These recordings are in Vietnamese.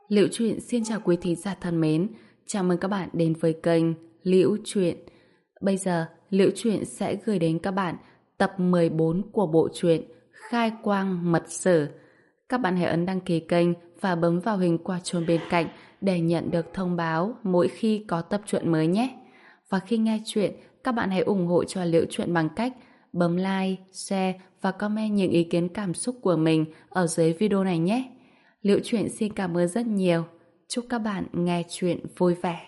Liễu Chuyện xin chào quý thính giả thân mến, chào mừng các bạn đến với kênh Liễu Chuyện. Bây giờ, Liễu Chuyện sẽ gửi đến các bạn tập 14 của bộ truyện Khai Quang Mật Sử. Các bạn hãy ấn đăng ký kênh và bấm vào hình quả chuông bên cạnh để nhận được thông báo mỗi khi có tập truyện mới nhé. Và khi nghe chuyện, các bạn hãy ủng hộ cho Liễu Chuyện bằng cách bấm like, share và comment những ý kiến cảm xúc của mình ở dưới video này nhé. Liễu Chuyện xin cảm ơn rất nhiều. Chúc các bạn nghe chuyện vui vẻ.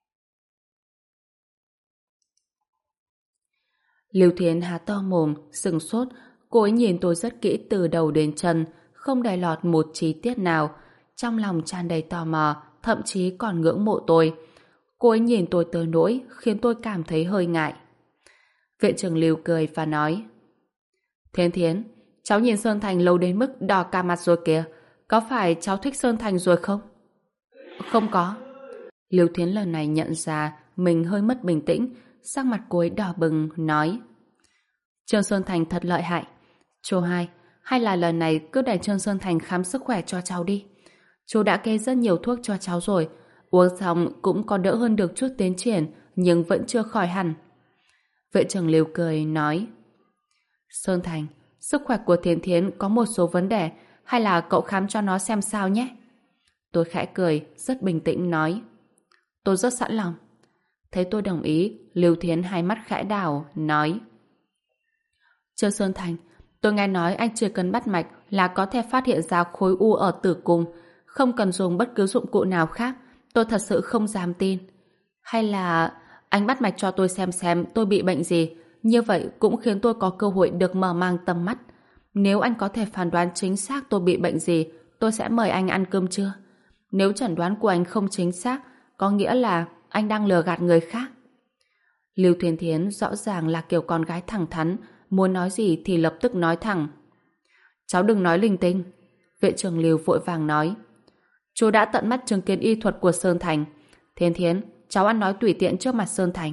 Lưu Thiến há to mồm, sừng sốt. Cô ấy nhìn tôi rất kỹ từ đầu đến chân, không để lọt một chi tiết nào. Trong lòng tràn đầy tò mò, thậm chí còn ngưỡng mộ tôi. Cô ấy nhìn tôi tới nỗi khiến tôi cảm thấy hơi ngại. Viện trưởng Lưu cười và nói: Thiến Thiến, cháu nhìn Sơn Thành lâu đến mức đỏ cả mặt rồi kìa. Có phải cháu thích Sơn Thành rồi không? Không có. Lưu Thiến lần này nhận ra mình hơi mất bình tĩnh, sắc mặt cô ấy đỏ bừng, nói: Trương Sơn Thành thật lợi hại. Chú hai, hay là lần này cứ để Trương Sơn Thành khám sức khỏe cho cháu đi. Chú đã kê rất nhiều thuốc cho cháu rồi, uống xong cũng có đỡ hơn được chút tiến triển, nhưng vẫn chưa khỏi hẳn. Viện trưởng Lưu cười, nói: Sơn Thành, sức khỏe của Thiến Thiến có một số vấn đề, hay là cậu khám cho nó xem sao nhé. Tôi khẽ cười, rất bình tĩnh nói: Tôi rất sẵn lòng. Thấy tôi đồng ý, Lưu Thiến hai mắt khẽ đảo, nói: Trương Sơn Thành, tôi nghe nói anh chỉ cần bắt mạch là có thể phát hiện ra khối u ở tử cung, không cần dùng bất cứ dụng cụ nào khác. Tôi thật sự không dám tin. Hay là anh bắt mạch cho tôi xem tôi bị bệnh gì, như vậy cũng khiến tôi có cơ hội được mở mang tầm mắt. Nếu anh có thể phán đoán chính xác tôi bị bệnh gì, tôi sẽ mời anh ăn cơm trưa. Nếu chẩn đoán của anh không chính xác, có nghĩa là anh đang lừa gạt người khác. Lưu Thiên Thiến rõ ràng là kiểu con gái thẳng thắn, muốn nói gì thì lập tức nói thẳng. Cháu đừng nói linh tinh. Viện trưởng Lưu vội vàng nói: Chú đã tận mắt chứng kiến y thuật của Sơn Thành. Thiên Thiến, cháu ăn nói tùy tiện trước mặt Sơn Thành.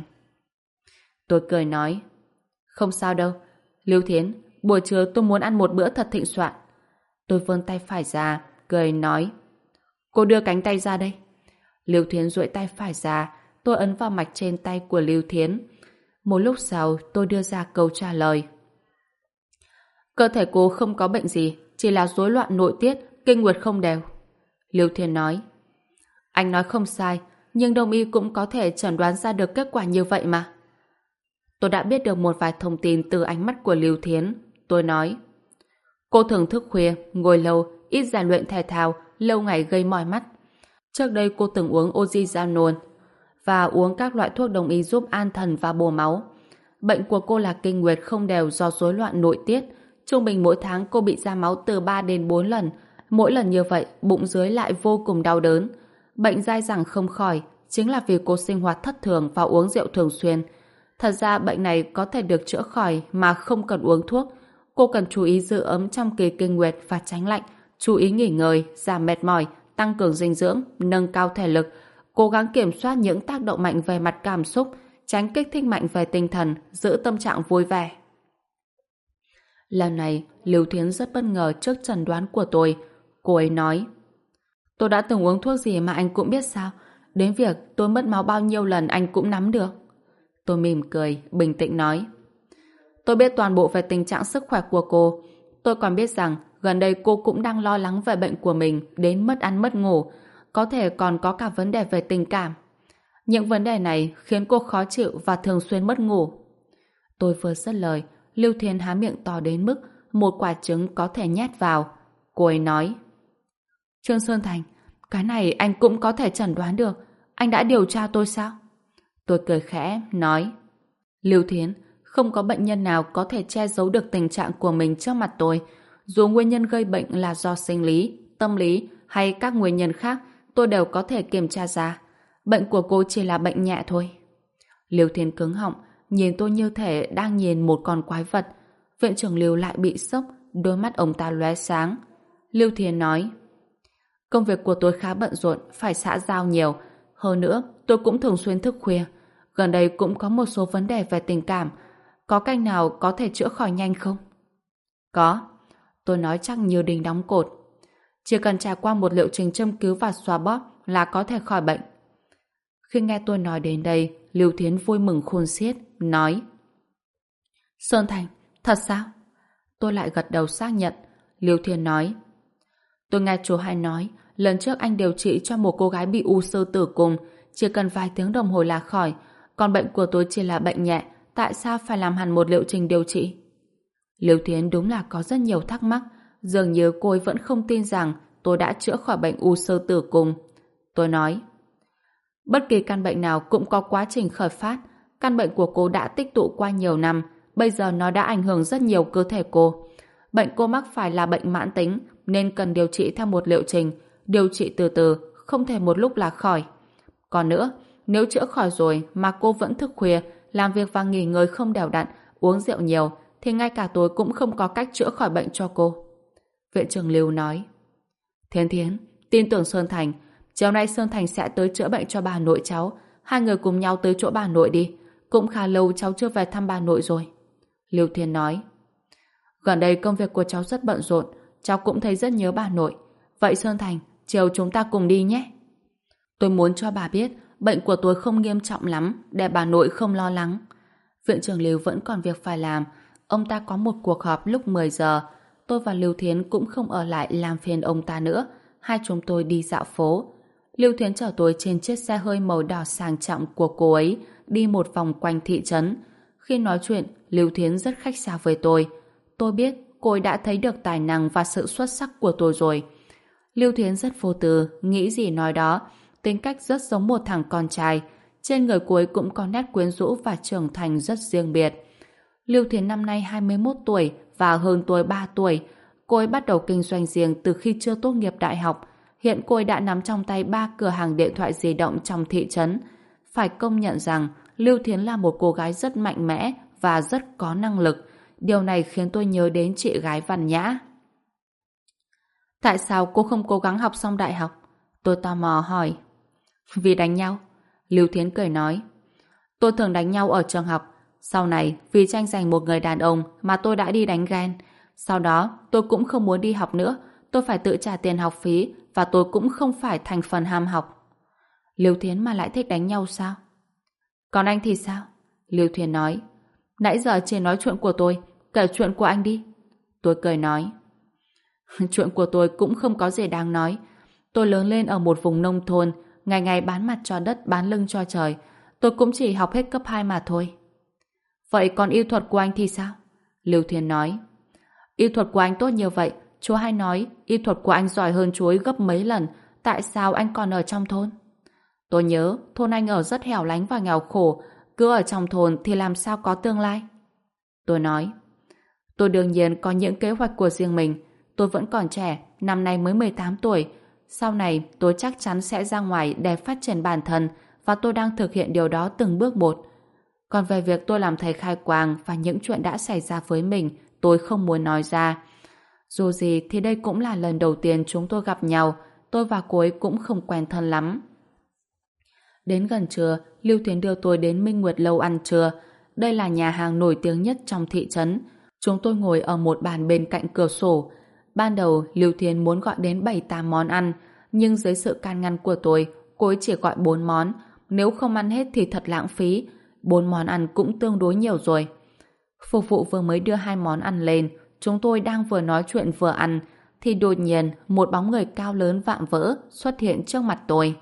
Tôi cười nói: Không sao đâu. Lưu Thiến, buổi trưa tôi muốn ăn một bữa thật thịnh soạn. Tôi vươn tay phải ra, cười nói: Cô đưa cánh tay ra đây. Lưu Thiến duỗi tay phải ra, tôi ấn vào mạch trên tay của Lưu Thiến. Một lúc sau, tôi đưa ra câu trả lời: Cơ thể cô không có bệnh gì, chỉ là rối loạn nội tiết, kinh nguyệt không đều. Lưu Thiến nói: Anh nói không sai, nhưng đông y cũng có thể chẩn đoán ra được kết quả như vậy mà. Tôi đã biết được một vài thông tin từ ánh mắt của Lưu Thiến. Tôi nói: Cô thường thức khuya, ngồi lâu, ít rèn luyện thể thao, lâu ngày gây mỏi mắt. Trước đây cô từng uống Oxyzanone và uống các loại thuốc đông y giúp an thần và bổ máu. Bệnh của cô là kinh nguyệt không đều do rối loạn nội tiết. Trung bình mỗi tháng cô bị ra máu từ 3 đến 4 lần. Mỗi lần như vậy, bụng dưới lại vô cùng đau đớn. Bệnh dai dẳng không khỏi, chính là vì cô sinh hoạt thất thường và uống rượu thường xuyên. Thật ra bệnh này có thể được chữa khỏi mà không cần uống thuốc. Cô cần chú ý giữ ấm trong kỳ kinh nguyệt và tránh lạnh, chú ý nghỉ ngơi, giảm mệt mỏi, tăng cường dinh dưỡng, nâng cao thể lực, cố gắng kiểm soát những tác động mạnh về mặt cảm xúc, tránh kích thích mạnh về tinh thần, giữ tâm trạng vui vẻ. Lần này, Lưu Thiến rất bất ngờ trước chẩn đoán của tôi. Cô ấy nói: Tôi đã từng uống thuốc gì mà anh cũng biết sao? Đến việc tôi mất máu bao nhiêu lần anh cũng nắm được. Tôi mỉm cười, bình tĩnh nói: Tôi biết toàn bộ về tình trạng sức khỏe của cô. Tôi còn biết rằng gần đây cô cũng đang lo lắng về bệnh của mình đến mất ăn mất ngủ, có thể còn có cả vấn đề về tình cảm. Những vấn đề này khiến cô khó chịu và thường xuyên mất ngủ. Tôi vừa dứt lời, Lưu Thiến há miệng to đến mức một quả trứng có thể nhét vào. Cô ấy nói: Trương Sơn Thành, cái này anh cũng có thể chẩn đoán được. Anh đã điều tra tôi sao? Tôi cười khẽ, nói: Lưu Thiến, không có bệnh nhân nào có thể che giấu được tình trạng của mình trước mặt tôi. Dù nguyên nhân gây bệnh là do sinh lý, tâm lý hay các nguyên nhân khác, tôi đều có thể kiểm tra ra. Bệnh của cô chỉ là bệnh nhẹ thôi. Lưu Thiến cứng họng, nhìn tôi như thể đang nhìn một con quái vật. Viện trưởng Lưu lại bị sốc, đôi mắt ông ta lóe sáng. Lưu Thiến nói: Công việc của tôi khá bận rộn, phải xã giao nhiều. Hơn nữa, tôi cũng thường xuyên thức khuya. Gần đây cũng có một số vấn đề về tình cảm. Có cách nào có thể chữa khỏi nhanh không? Có. Tôi nói chắc như đinh đóng cột. Chỉ cần trải qua một liệu trình châm cứu và xoa bóp là có thể khỏi bệnh. Khi nghe tôi nói đến đây, Lưu Thiến vui mừng khôn xiết, nói: Sơn Thành, thật sao? Tôi lại gật đầu xác nhận. Lưu Thiến nói: Tôi nghe chú hai nói, lần trước anh điều trị cho một cô gái bị u xơ tử cung, chỉ cần vài tiếng đồng hồ là khỏi, còn bệnh của tôi chỉ là bệnh nhẹ, tại sao phải làm hẳn một liệu trình điều trị? Lưu Thiến đúng là có rất nhiều thắc mắc, dường như cô ấy vẫn không tin rằng tôi đã chữa khỏi bệnh u xơ tử cung. Tôi nói: Bất kỳ căn bệnh nào cũng có quá trình khởi phát, căn bệnh của cô đã tích tụ qua nhiều năm, bây giờ nó đã ảnh hưởng rất nhiều cơ thể cô. Bệnh cô mắc phải là bệnh mãn tính, nên cần điều trị theo một liệu trình, điều trị từ từ, không thể một lúc là khỏi. Còn nữa, nếu chữa khỏi rồi mà cô vẫn thức khuya, làm việc và nghỉ ngơi không đều đặn, uống rượu nhiều, thì ngay cả tôi cũng không có cách chữa khỏi bệnh cho cô. Viện trưởng Lưu nói: Thiến Thiến, tin tưởng Sơn Thành, chiều nay Sơn Thành sẽ tới chữa bệnh cho bà nội cháu, hai người cùng nhau tới chỗ bà nội đi, cũng khá lâu cháu chưa về thăm bà nội rồi. Lưu Thiến nói: Gần đây công việc của cháu rất bận rộn, cháu cũng thấy rất nhớ bà nội. Vậy Sơn Thành, chiều chúng ta cùng đi nhé. Tôi muốn cho bà biết bệnh của tôi không nghiêm trọng lắm, để bà nội không lo lắng. Viện trưởng Lưu vẫn còn việc phải làm. Ông ta có một cuộc họp lúc 10 giờ. Tôi và Lưu Thiến cũng không ở lại làm phiền ông ta nữa. Hai chúng tôi đi dạo phố. Lưu Thiến chở tôi trên chiếc xe hơi màu đỏ sang trọng của cô ấy, đi một vòng quanh thị trấn. Khi nói chuyện, Lưu Thiến rất khách sáo với tôi. Tôi biết cô ấy đã thấy được tài năng và sự xuất sắc của tôi rồi. Lưu Thiến rất vô tư, nghĩ gì nói đó, tính cách rất giống một thằng con trai. Trên người cô ấy cũng có nét quyến rũ và trưởng thành rất riêng biệt. Lưu Thiến năm nay 21 tuổi và hơn tôi 3 tuổi. Cô ấy bắt đầu kinh doanh riêng từ khi chưa tốt nghiệp đại học. Hiện cô ấy đã nắm trong tay 3 cửa hàng điện thoại di động trong thị trấn. Phải công nhận rằng Lưu Thiến là một cô gái rất mạnh mẽ và rất có năng lực. Điều này khiến tôi nhớ đến chị gái Văn Nhã. Tại sao cô không cố gắng học xong đại học? Tôi tò mò hỏi. Vì đánh nhau. Lưu Thiến cười nói: Tôi thường đánh nhau ở trường học. Sau này, vì tranh giành một người đàn ông mà tôi đã đi đánh ghen. Sau đó, tôi cũng không muốn đi học nữa. Tôi phải tự trả tiền học phí và tôi cũng không phải thành phần ham học. Lưu Thiến mà lại thích đánh nhau sao? Còn anh thì sao? Lưu Thiến nói: Nãy giờ chỉ nói chuyện của tôi, kể chuyện của anh đi. Tôi cười nói: Chuyện của tôi cũng không có gì đáng nói. Tôi lớn lên ở một vùng nông thôn, ngày ngày bán mặt cho đất, bán lưng cho trời. Tôi cũng chỉ học hết cấp 2 mà thôi. Vậy còn y thuật của anh thì sao? Lưu Thiến nói: Y thuật của anh tốt như vậy, chú hay nói y thuật của anh giỏi hơn chú ấy gấp mấy lần. Tại sao anh còn ở trong thôn? Tôi nhớ thôn anh ở rất hẻo lánh và nghèo khổ, cứ ở trong thôn thì làm sao có tương lai? Tôi nói: Tôi đương nhiên có những kế hoạch của riêng mình. Tôi vẫn còn trẻ, năm nay mới 18 tuổi. Sau này tôi chắc chắn sẽ ra ngoài để phát triển bản thân, và tôi đang thực hiện điều đó từng bước một. Còn về việc tôi làm thầy khai quang và những chuyện đã xảy ra với mình, tôi không muốn nói ra. Dù gì thì đây cũng là lần đầu tiên chúng tôi gặp nhau, tôi và cô ấy cũng không quen thân lắm. Đến gần trưa, Lưu Thiến đưa tôi đến Minh Nguyệt Lâu ăn trưa. Đây là nhà hàng nổi tiếng nhất trong thị trấn. Chúng tôi ngồi ở một bàn bên cạnh cửa sổ. Ban đầu, Lưu Thiến muốn gọi đến 7-8 món ăn, nhưng dưới sự can ngăn của tôi, cô ấy chỉ gọi 4 món. Nếu không ăn hết thì thật lãng phí. 4 món ăn cũng tương đối nhiều rồi. Phục vụ vừa mới đưa 2 món ăn lên, chúng tôi đang vừa nói chuyện vừa ăn, thì đột nhiên một bóng người cao lớn vạm vỡ xuất hiện trước mặt tôi.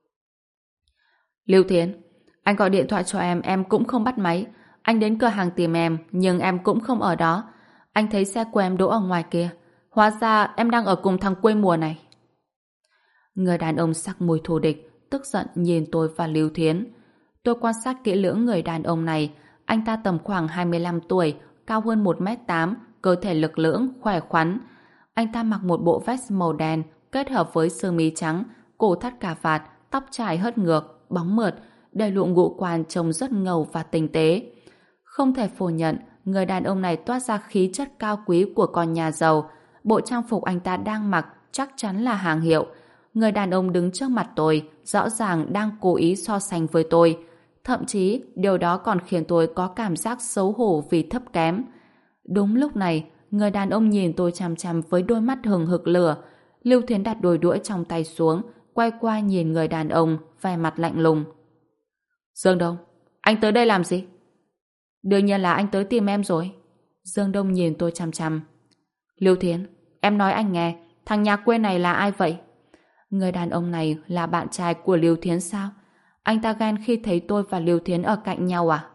Lưu Thiến, anh gọi điện thoại cho em cũng không bắt máy. Anh đến cửa hàng tìm em, nhưng em cũng không ở đó. Anh thấy xe của em đỗ ở ngoài kia. Hóa ra em đang ở cùng thằng quê mùa này. Người đàn ông sắc mùi thù địch, tức giận nhìn tôi và Lưu Thiến. Tôi quan sát kỹ lưỡng người đàn ông này. Anh ta tầm khoảng 25 tuổi, cao hơn 1m8, cơ thể lực lưỡng, khỏe khoắn. Anh ta mặc một bộ vest màu đen, kết hợp với sơ mi trắng, cổ thắt cà vạt, tóc trải hất ngược, bóng mượt, đầy lụa ngũ quan trông rất ngầu và tinh tế. Không thể phủ nhận, người đàn ông này toát ra khí chất cao quý của con nhà giàu. Bộ trang phục anh ta đang mặc chắc chắn là hàng hiệu. Người đàn ông đứng trước mặt tôi, rõ ràng đang cố ý so sánh với tôi. Thậm chí, điều đó còn khiến tôi có cảm giác xấu hổ vì thấp kém. Đúng lúc này, người đàn ông nhìn tôi chằm chằm với đôi mắt hừng hực lửa. Lưu Thiến đặt đôi đũa trong tay xuống, quay qua nhìn người đàn ông, vẻ mặt lạnh lùng. Dương Đông, anh tới đây làm gì? Đương nhiên là anh tới tìm em rồi. Dương Đông nhìn tôi chằm chằm. Lưu Thiến, em nói anh nghe, thằng nhà quê này là ai vậy? Người đàn ông này là bạn trai của Lưu Thiến sao? Anh ta ghen khi thấy tôi và Lưu Thiến ở cạnh nhau à?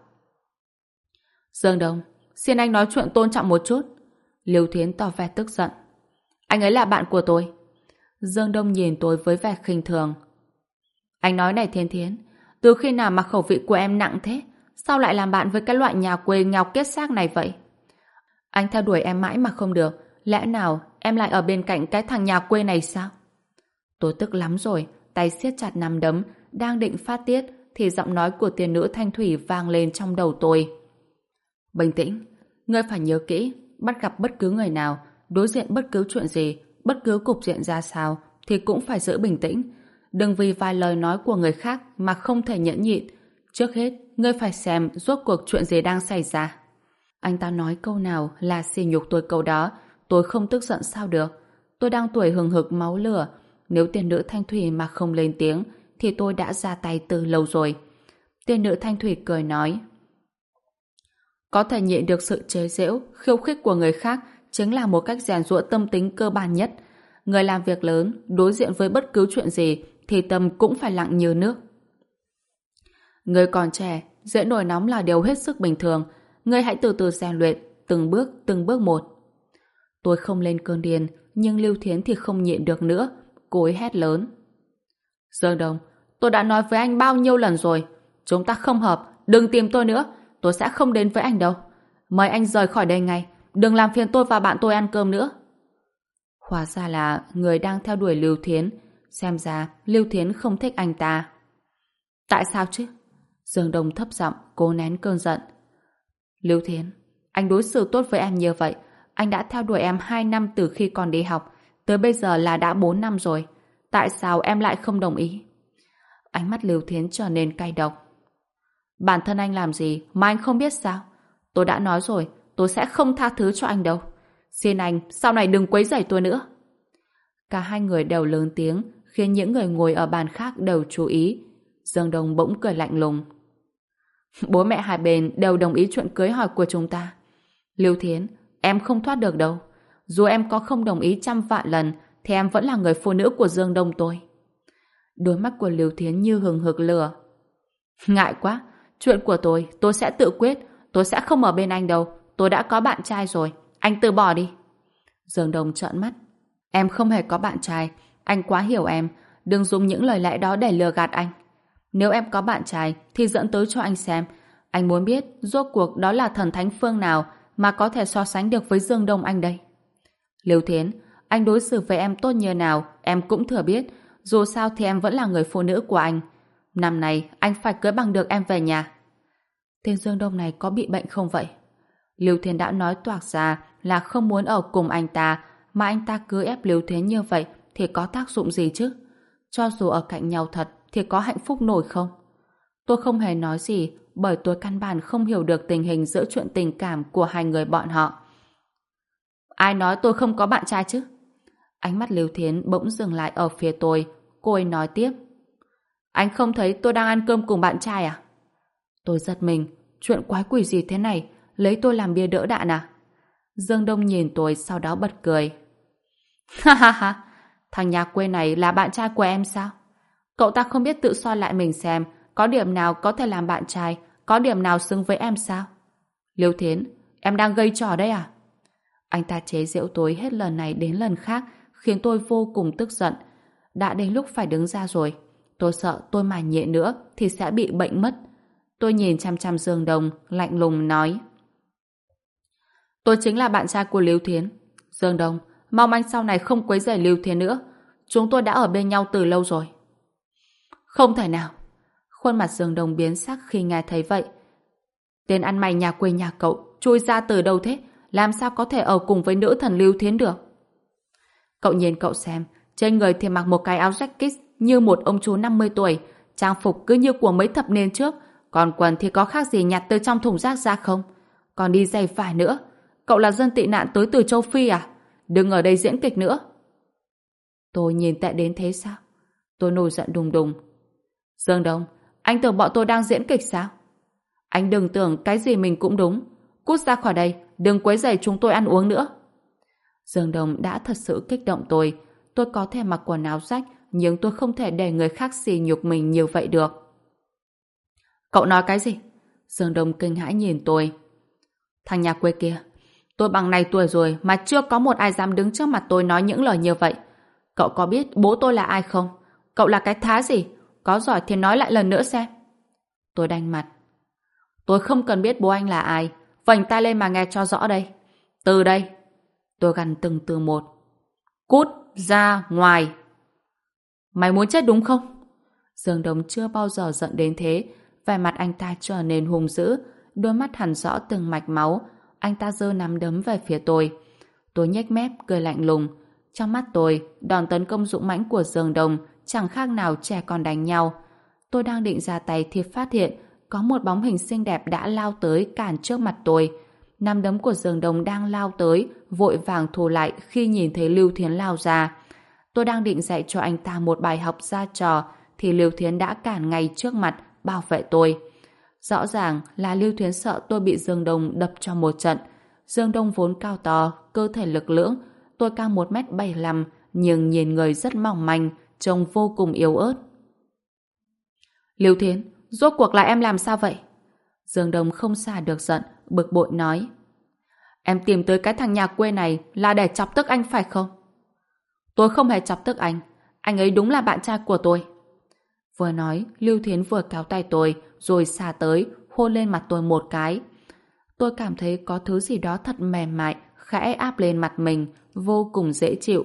Dương Đông, xin anh nói chuyện tôn trọng một chút. Lưu Thiến tỏ vẻ tức giận. Anh ấy là bạn của tôi. Dương Đông nhìn tôi với vẻ khinh thường. Anh nói này Thiên Thiến, từ khi nào mà khẩu vị của em nặng thế? Sao lại làm bạn với cái loại nhà quê nghèo kết xác này vậy? Anh theo đuổi em mãi mà không được. Lẽ nào em lại ở bên cạnh cái thằng nhà quê này sao? Tôi tức lắm rồi, tay siết chặt nắm đấm, đang định phát tiết thì giọng nói của tiên nữ Thanh Thủy vang lên trong đầu tôi. Bình tĩnh, ngươi phải nhớ kỹ, bắt gặp bất cứ người nào, đối diện bất cứ chuyện gì, bất cứ cục diện ra sao thì cũng phải giữ bình tĩnh. Đừng vì vài lời nói của người khác mà không thể nhẫn nhịn. Trước hết, ngươi phải xem rốt cuộc chuyện gì đang xảy ra. Anh ta nói câu nào là sỉ nhục tôi câu đó, tôi không tức giận sao được. Tôi đang tuổi hừng hực máu lửa, nếu tiên nữ Thanh Thủy mà không lên tiếng thì tôi đã ra tay từ lâu rồi. Tiên nữ Thanh Thủy cười nói, có thể nhịn được sự chế giễu, khiêu khích của người khác chính là một cách rèn giũa tâm tính cơ bản nhất. Người làm việc lớn, đối diện với bất cứ chuyện gì thì tâm cũng phải lặng như nước. Người còn trẻ, dễ nổi nóng là điều hết sức bình thường. Người hãy từ từ rèn luyện, từng bước một. Tôi không lên cơn điên, nhưng Lưu Thiến thì không nhịn được nữa. Cô ấy hét lớn. Dương Đông, tôi đã nói với anh bao nhiêu lần rồi. Chúng ta không hợp, đừng tìm tôi nữa. Tôi sẽ không đến với anh đâu. Mời anh rời khỏi đây ngay. Đừng làm phiền tôi và bạn tôi ăn cơm nữa. Hóa ra là người đang theo đuổi Lưu Thiến. Xem ra Lưu Thiến không thích anh ta. Tại sao chứ? Dương Đông thấp giọng, cố nén cơn giận. Lưu Thiến, anh đối xử tốt với em như vậy. Anh đã theo đuổi em 2 năm từ khi còn đi học. Tới bây giờ là đã 4 năm rồi. Tại sao em lại không đồng ý? Ánh mắt Lưu Thiến trở nên cay độc. Bản thân anh làm gì mà anh không biết sao? Tôi đã nói rồi, tôi sẽ không tha thứ cho anh đâu. Xin anh, sau này đừng quấy rầy tôi nữa. Cả hai người đều lớn tiếng, khiến những người ngồi ở bàn khác đều chú ý. Dương Đông bỗng cười lạnh lùng. Bố mẹ hai bên đều đồng ý chuyện cưới hỏi của chúng ta. Lưu Thiến, em không thoát được đâu. Dù em có không đồng ý 100 vạn lần, thì em vẫn là người phụ nữ của Dương Đông tôi. Đôi mắt của Lưu Thiến như hừng hực lửa. Ngại quá, chuyện của tôi sẽ tự quyết. Tôi sẽ không ở bên anh đâu. Tôi đã có bạn trai rồi. Anh từ bỏ đi. Dương Đông trợn mắt. Em không hề có bạn trai. Anh quá hiểu em. Đừng dùng những lời lẽ đó để lừa gạt anh. Nếu em có bạn trai thì dẫn tới cho anh xem. Anh muốn biết rốt cuộc đó là thần thánh phương nào mà có thể so sánh được với Dương Đông anh đây. Lưu Thiến, anh đối xử với em tốt như nào em cũng thừa biết. Dù sao thì em vẫn là người phụ nữ của anh. Năm nay anh phải cưới bằng được em về nhà. Tên Dương Đông này có bị bệnh không vậy? Lưu Thiến đã nói toạc ra là không muốn ở cùng anh ta, mà anh ta cứ ép Lưu Thiến như vậy thì có tác dụng gì chứ? Cho dù ở cạnh nhau thật thì có hạnh phúc nổi không? Tôi không hề nói gì bởi tôi căn bản không hiểu được tình hình giữa chuyện tình cảm của hai người bọn họ. Ai nói tôi không có bạn trai chứ? Ánh mắt Lưu Thiến bỗng dừng lại ở phía tôi. Cô ấy nói tiếp. Anh không thấy tôi đang ăn cơm cùng bạn trai à? Tôi giật mình. Chuyện quái quỷ gì thế này? Lấy tôi làm bia đỡ đạn à? Dương Đông nhìn tôi sau đó bật cười. Ha ha ha, thằng nhà quê này là bạn trai của em sao? Cậu ta không biết tự soi lại mình xem có điểm nào có thể làm bạn trai, có điểm nào xứng với em sao? Lưu Thiến, em đang gây trò đấy à? Anh ta chế giễu tôi hết lần này đến lần khác khiến tôi vô cùng tức giận. Đã đến lúc phải đứng ra rồi. Tôi sợ tôi mà nhẹ nữa thì sẽ bị bệnh mất. Tôi nhìn chăm chăm Dương Đông, lạnh lùng nói. Tôi chính là bạn trai của Lưu Thiến. Dương Đông, mong anh sau này không quấy rầy Lưu Thiến nữa. Chúng tôi đã ở bên nhau từ lâu rồi. Không thể nào. Khuôn mặt Dương Đông biến sắc khi nghe thấy vậy. Tên ăn mày nhà quê nhà cậu chui ra từ đâu thế? Làm sao có thể ở cùng với nữ thần Lưu Thiến được? Cậu nhìn cậu xem, trên người thì mặc một cái áo jacket như một ông chú 50 tuổi, trang phục cứ như của mấy thập niên trước, còn quần thì có khác gì nhặt từ trong thùng rác ra không? Còn đi giày vải nữa. Cậu là dân tị nạn tới từ châu Phi à? Đừng ở đây diễn kịch nữa. Tôi nhìn tệ đến thế sao? Tôi nổi giận đùng đùng. Dương Đông, anh tưởng bọn tôi đang diễn kịch sao? Anh đừng tưởng cái gì mình cũng đúng. Cút ra khỏi đây, đừng quấy rầy chúng tôi ăn uống nữa. Dương Đông đã thật sự kích động tôi. Tôi có thể mặc quần áo rách, nhưng tôi không thể để người khác sỉ nhục mình như vậy được. Cậu nói cái gì? Dương Đông kinh hãi nhìn tôi. Thằng nhà quê kia, tôi bằng này tuổi rồi mà chưa có một ai dám đứng trước mặt tôi nói những lời như vậy. Cậu có biết bố tôi là ai không? Cậu là cái thá gì? Có giỏi thì nói lại lần nữa xem. Tôi đanh mặt. Tôi không cần biết bố anh là ai. Vành tay lên mà nghe cho rõ đây. Từ đây. Tôi gằn từng từ một. Cút ra ngoài. Mày muốn chết đúng không? Dương Đông chưa bao giờ giận đến thế. Vẻ mặt anh ta trở nên hung dữ. Đôi mắt hằn rõ từng mạch máu. Anh ta giơ nắm đấm về phía tôi. Tôi nhếch mép cười lạnh lùng. Trong mắt tôi, đòn tấn công dũng mãnh của Dương Đông chẳng khác nào trẻ con đánh nhau. Tôi đang định ra tay thì phát hiện có một bóng hình xinh đẹp đã lao tới cản trước mặt tôi. Nắm đấm của Dương Đông đang lao tới, vội vàng thu lại khi nhìn thấy Lưu Thiến lao ra. Tôi đang định dạy cho anh ta một bài học ra trò thì Lưu Thiến đã cản ngay trước mặt, bảo vệ tôi. Rõ ràng là Lưu Thiến sợ tôi bị Dương Đông đập cho một trận. Dương Đông vốn cao to, cơ thể lực lưỡng. Tôi cao 1m75 nhưng nhìn người rất mỏng manh, trông vô cùng yếu ớt. Lưu Thiến, rốt cuộc là em làm sao vậy? Dương Đông không xả được giận, bực bội nói. Em tìm tới cái thằng nhà quê này là để chọc tức anh phải không? Tôi không hề chọc tức anh ấy đúng là bạn trai của tôi. Vừa nói, Lưu Thiến vừa kéo tay tôi, rồi xả tới, hôn lên mặt tôi một cái. Tôi cảm thấy có thứ gì đó thật mềm mại, khẽ áp lên mặt mình, vô cùng dễ chịu.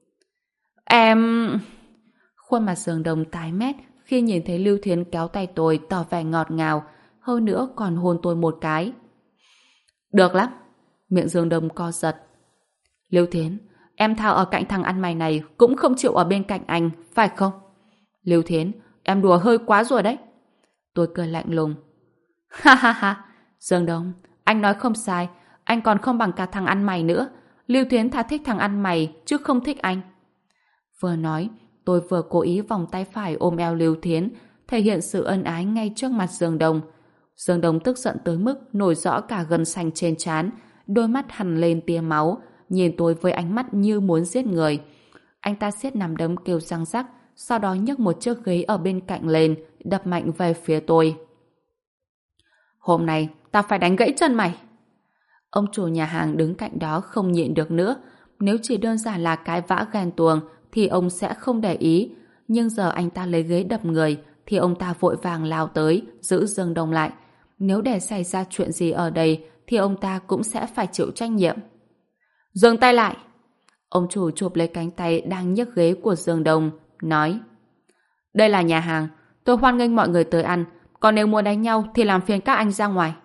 Em... Khuôn mặt Dương Đông tái mét khi nhìn thấy Lưu Thiến kéo tay tôi tỏ vẻ ngọt ngào, hơn nữa còn hôn tôi một cái. Được lắm. Miệng Dương Đông co giật. Lưu Thiến, em thao ở cạnh thằng ăn mày này cũng không chịu ở bên cạnh anh, phải không? Lưu Thiến, em đùa hơi quá rồi đấy. Tôi cười lạnh lùng. Ha ha ha, Dương Đông, anh nói không sai, anh còn không bằng cả thằng ăn mày nữa. Lưu Thiến thà thích thằng ăn mày chứ không thích anh. Vừa nói, tôi vừa cố ý vòng tay phải ôm eo Lưu Thiến, thể hiện sự ân ái ngay trước mặt Dương Đông. Dương Đông tức giận tới mức nổi rõ cả gân xanh trên trán, đôi mắt hằn lên tia máu, nhìn tôi với ánh mắt như muốn giết người. Anh ta siết nắm đấm kêu răng rắc, sau đó nhấc một chiếc ghế ở bên cạnh lên, đập mạnh về phía tôi. Hôm nay, ta phải đánh gãy chân mày. Ông chủ nhà hàng đứng cạnh đó không nhịn được nữa. Nếu chỉ đơn giản là cái vã ghen tuông thì ông sẽ không để ý. Nhưng giờ anh ta lấy ghế đập người thì ông ta vội vàng lao tới, giữ Dương Đông lại. Nếu để xảy ra chuyện gì ở đây thì ông ta cũng sẽ phải chịu trách nhiệm. Dừng tay lại! Ông chủ chụp lấy cánh tay đang nhấc ghế của Dương Đông, nói: Đây là nhà hàng, tôi hoan nghênh mọi người tới ăn, còn nếu muốn đánh nhau thì làm phiền các anh ra ngoài.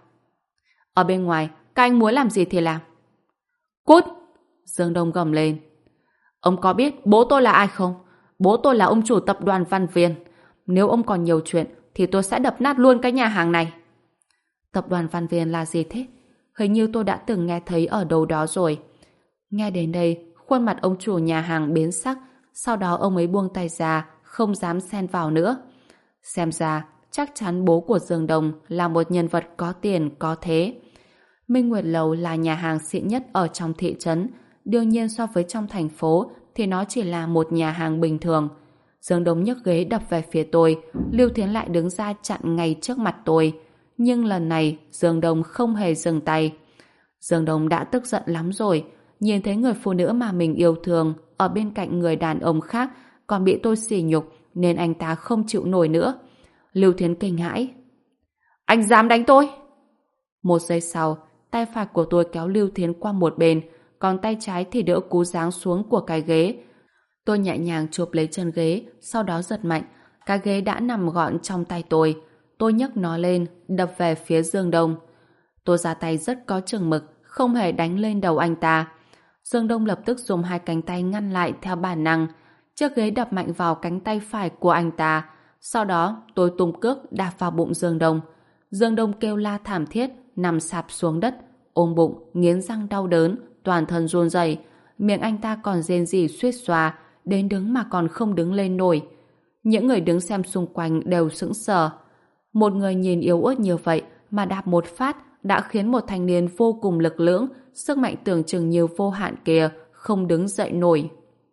Ở bên ngoài, các anh muốn làm gì thì làm. Cút! Dương Đông gầm lên. Ông có biết bố tôi là ai không? Bố tôi là ông chủ tập đoàn Văn Viên. Nếu ông còn nhiều chuyện thì tôi sẽ đập nát luôn cái nhà hàng này. Tập đoàn Văn Viên là gì thế? Hình như tôi đã từng nghe thấy ở đâu đó rồi. Nghe đến đây, khuôn mặt ông chủ nhà hàng biến sắc, sau đó ông ấy buông tay ra, không dám xen vào nữa. Xem ra, chắc chắn bố của Dương Đông là một nhân vật có tiền, có thế. Minh Nguyệt Lầu là nhà hàng xịn nhất ở trong thị trấn. Đương nhiên so với trong thành phố thì nó chỉ là một nhà hàng bình thường. Dương Đông nhấc ghế đập về phía tôi, Lưu Thiến lại đứng ra chặn ngay trước mặt tôi. Nhưng lần này Dương Đông không hề dừng tay. Dương Đông đã tức giận lắm rồi. Nhìn thấy người phụ nữ mà mình yêu thương ở bên cạnh người đàn ông khác còn bị tôi sỉ nhục nên anh ta không chịu nổi nữa. Lưu Thiến kinh hãi. Anh dám đánh tôi? Một giây sau, tay phải của tôi kéo Lưu Thiến qua một bên, còn tay trái thì đỡ cú giáng xuống của cái ghế. Tôi nhẹ nhàng chụp lấy chân ghế, sau đó giật mạnh. Cái ghế đã nằm gọn trong tay tôi. Tôi nhấc nó lên, đập về phía Dương Đông. Tôi ra tay rất có chừng mực, không hề đánh lên đầu anh ta. Dương Đông lập tức dùng hai cánh tay ngăn lại theo bản năng. Chiếc ghế đập mạnh vào cánh tay phải của anh ta. Sau đó, tôi tung cước đạp vào bụng Dương Đông. Dương Đông kêu la thảm thiết, nằm sạp xuống đất, ôm bụng, nghiến răng đau đớn, toàn thân run rẩy. Miệng anh ta còn rên rỉ suýt xoa, đến đứng mà còn không đứng lên nổi. Những người đứng xem xung quanh đều sững sờ. Một người nhìn yếu ớt như vậy mà đạp một phát đã khiến một thanh niên vô cùng lực lưỡng, sức mạnh tưởng chừng như vô hạn kia, không đứng dậy nổi.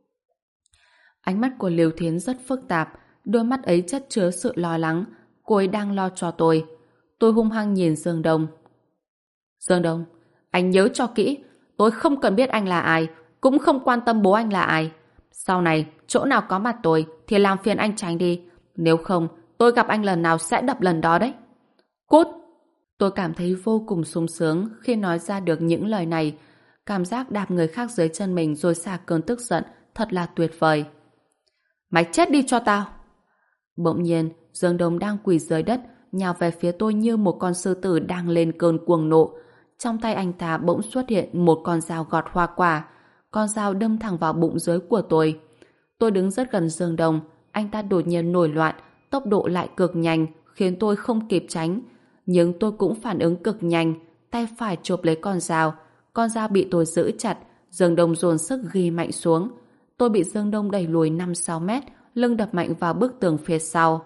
Ánh mắt của Lưu Thiến rất phức tạp, đôi mắt ấy chất chứa sự lo lắng. Cô ấy đang lo cho tôi. Tôi hung hăng nhìn Dương Đông. Dương Đông, anh nhớ cho kỹ, tôi không cần biết anh là ai, cũng không quan tâm bố anh là ai. Sau này, chỗ nào có mặt tôi thì làm phiền anh tránh đi. Nếu không, tôi gặp anh lần nào sẽ đập lần đó đấy. Cút! Tôi cảm thấy vô cùng sung sướng khi nói ra được những lời này. Cảm giác đạp người khác dưới chân mình rồi xả cơn tức giận thật là tuyệt vời. Mày chết đi cho tao! Bỗng nhiên, Dương Đông đang quỳ dưới đất, nhào về phía tôi như một con sư tử đang lên cơn cuồng nộ. Trong tay anh ta bỗng xuất hiện một con dao gọt hoa quả. Con dao đâm thẳng vào bụng dưới của tôi. Tôi đứng rất gần Dương Đông, anh ta đột nhiên nổi loạn, tốc độ lại cực nhanh, khiến tôi không kịp tránh. Nhưng tôi cũng phản ứng cực nhanh, tay phải chộp lấy con dao bị tôi giữ chặt, Dương Đông dồn sức ghi mạnh xuống. Tôi bị Dương Đông đẩy lùi 5-6 mét, lưng đập mạnh vào bức tường phía sau.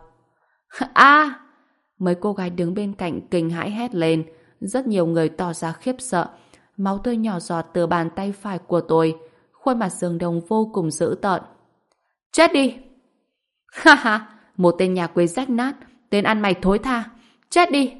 A! Mấy cô gái đứng bên cạnh kinh hãi hét lên, rất nhiều người tỏ ra khiếp sợ. Máu tươi nhỏ giọt từ bàn tay phải của tôi. Khuôn mặt Dương Đông vô cùng dữ tợn. Chết đi! Ha ha! Một tên nhà quê rách nát, tên ăn mày thối tha. Chết đi!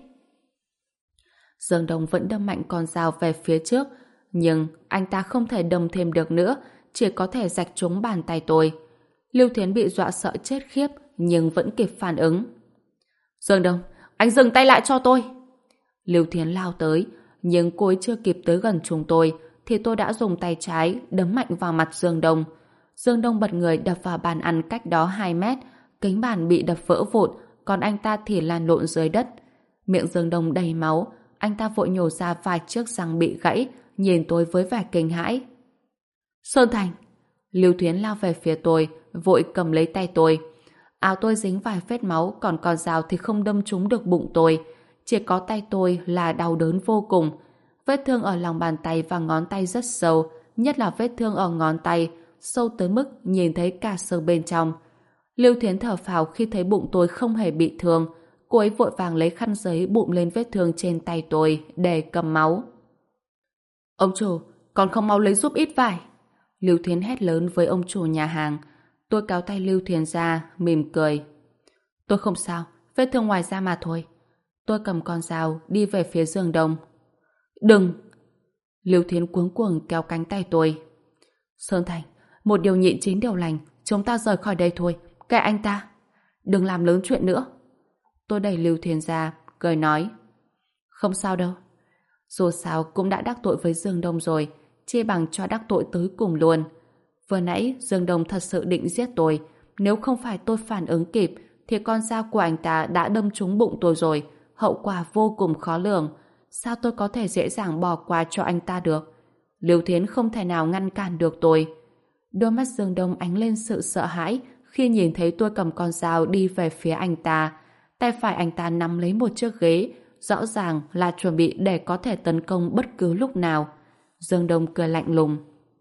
Dương Đông vẫn đâm mạnh con dao về phía trước, nhưng anh ta không thể đâm thêm được nữa, chỉ có thể rạch trúng bàn tay tôi. Lưu Thiến bị dọa sợ chết khiếp, nhưng vẫn kịp phản ứng. Dương Đông, anh dừng tay lại cho tôi! Lưu Thiến lao tới, nhưng cô ấy chưa kịp tới gần chúng tôi, thì tôi đã dùng tay trái đấm mạnh vào mặt Dương Đông. Dương Đông bật người đập vào bàn ăn cách đó 2 mét, kính bàn bị đập vỡ vụn, còn anh ta thì lăn lộn dưới đất. Miệng Dương Đông đầy máu, anh ta vội nhổ ra vài chiếc răng bị gãy, nhìn tôi với vẻ kinh hãi. Sơn Thành! Lưu Thiến lao về phía tôi, vội cầm lấy tay tôi. Áo tôi dính vài vết máu, còn con dao thì không đâm trúng được bụng tôi. Chỉ có tay tôi là đau đớn vô cùng. Vết thương ở lòng bàn tay và ngón tay rất sâu, nhất là vết thương ở ngón tay, sâu tới mức nhìn thấy cả xương bên trong. Lưu Thiến thở phào khi thấy bụng tôi không hề bị thương. Cô ấy vội vàng lấy khăn giấy bụm lên vết thương trên tay tôi để cầm máu. Ông chủ, còn không mau lấy giúp ít vải. Lưu Thiến hét lớn với ông chủ nhà hàng. Tôi kéo tay Lưu Thiến ra, mỉm cười. Tôi không sao, vết thương ngoài da mà thôi. Tôi cầm con dao đi về phía Dương Đông. Đừng! Lưu Thiến cuống cuồng kéo cánh tay tôi. Sơn Thành, một điều nhịn 9 điều lành, chúng ta rời khỏi đây thôi, kệ anh ta. Đừng làm lớn chuyện nữa. Tôi đẩy Lưu Thiến ra, cười nói. Không sao đâu. Dù sao cũng đã đắc tội với Dương Đông rồi, chia bằng cho đắc tội tới cùng luôn. Vừa nãy Dương Đông thật sự định giết tôi. Nếu không phải tôi phản ứng kịp, thì con dao của anh ta đã đâm trúng bụng tôi rồi. Hậu quả vô cùng khó lường. Sao tôi có thể dễ dàng bỏ qua cho anh ta được? Lưu Thiến không thể nào ngăn cản được tôi. Đôi mắt Dương Đông ánh lên sự sợ hãi khi nhìn thấy tôi cầm con dao đi về phía anh ta. Tay phải anh ta nắm lấy một chiếc ghế, rõ ràng là chuẩn bị để có thể tấn công bất cứ lúc nào. Dương Đông cười lạnh lùng.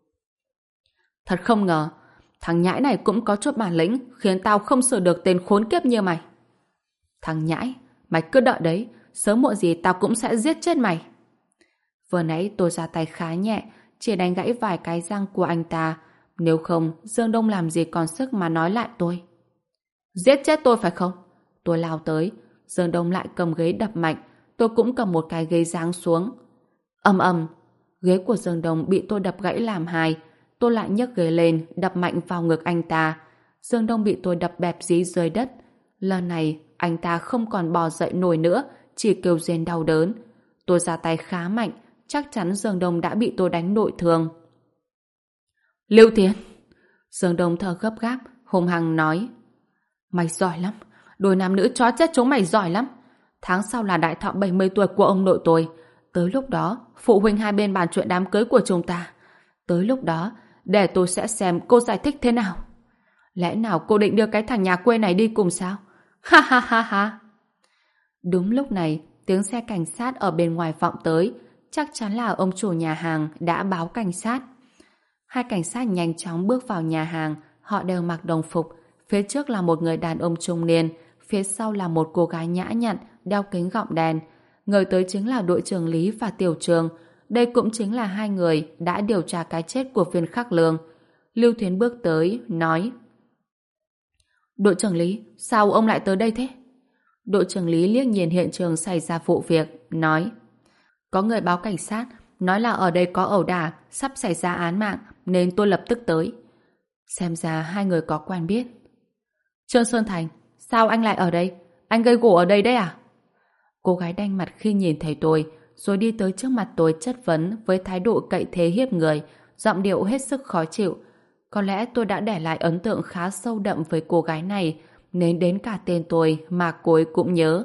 Thật không ngờ, thằng nhãi này cũng có chút bản lĩnh, khiến tao không xử được tên khốn kiếp như mày. Thằng nhãi, mày cứ đợi đấy, sớm muộn gì tao cũng sẽ giết chết mày. Vừa nãy tôi ra tay khá nhẹ, chỉ đánh gãy vài cái răng của anh ta. Nếu không, Dương Đông làm gì còn sức mà nói lại tôi. Giết chết tôi phải không? Tôi lao tới, Dương Đông lại cầm ghế đập mạnh, tôi cũng cầm một cái ghế giáng xuống. Ầm ầm, ghế của Dương Đông bị tôi đập gãy làm hai. Tôi lại nhấc ghế lên, đập mạnh vào ngực anh ta. Dương Đông bị tôi đập bẹp dí dưới đất. Lần này, anh ta không còn bò dậy nổi nữa, chỉ kêu rên đau đớn. Tôi ra tay khá mạnh, chắc chắn Dương Đông đã bị tôi đánh nội thương. Lưu Thiến! Dương Đông thở gấp gáp, hung hăng nói. Mày giỏi lắm, đôi nam nữ chó chết chúng mày giỏi lắm. Tháng sau là đại thọ 70 tuổi của ông nội tôi. Tới lúc đó, phụ huynh hai bên bàn chuyện đám cưới của chúng ta. Tới lúc đó, để tôi sẽ xem cô giải thích thế nào. Lẽ nào cô định đưa cái thằng nhà quê này đi cùng sao? Ha ha ha ha! Đúng lúc này, tiếng xe cảnh sát ở bên ngoài vọng tới. Chắc chắn là ông chủ nhà hàng đã báo cảnh sát. Hai cảnh sát nhanh chóng bước vào nhà hàng, Họ đều mặc đồng phục, phía trước là một người đàn ông trung niên, phía sau là một cô gái nhã nhặn, đeo kính gọng đèn. Người tới chính là đội trưởng Lý và Tiểu Trường. Đây cũng chính là hai người đã điều tra cái chết của Viên Khắc Lương. Lưu Thiến bước tới, nói: Đội trưởng Lý, sao ông lại tới đây thế? Đội trưởng Lý liếc nhìn hiện trường xảy ra vụ việc, nói: Có người báo cảnh sát, nói là ở đây có ẩu đả, sắp xảy ra án mạng, nên tôi lập tức tới. Xem ra hai người có quen biết. Trương Sơn Thành, sao anh lại ở đây? Anh gây gổ ở đây đấy à? Cô gái đanh mặt khi nhìn thấy tôi, rồi đi tới trước mặt tôi chất vấn với thái độ cậy thế hiếp người, giọng điệu hết sức khó chịu. Có lẽ tôi đã để lại ấn tượng khá sâu đậm với cô gái này, nên đến cả tên tôi mà cô ấy cũng nhớ.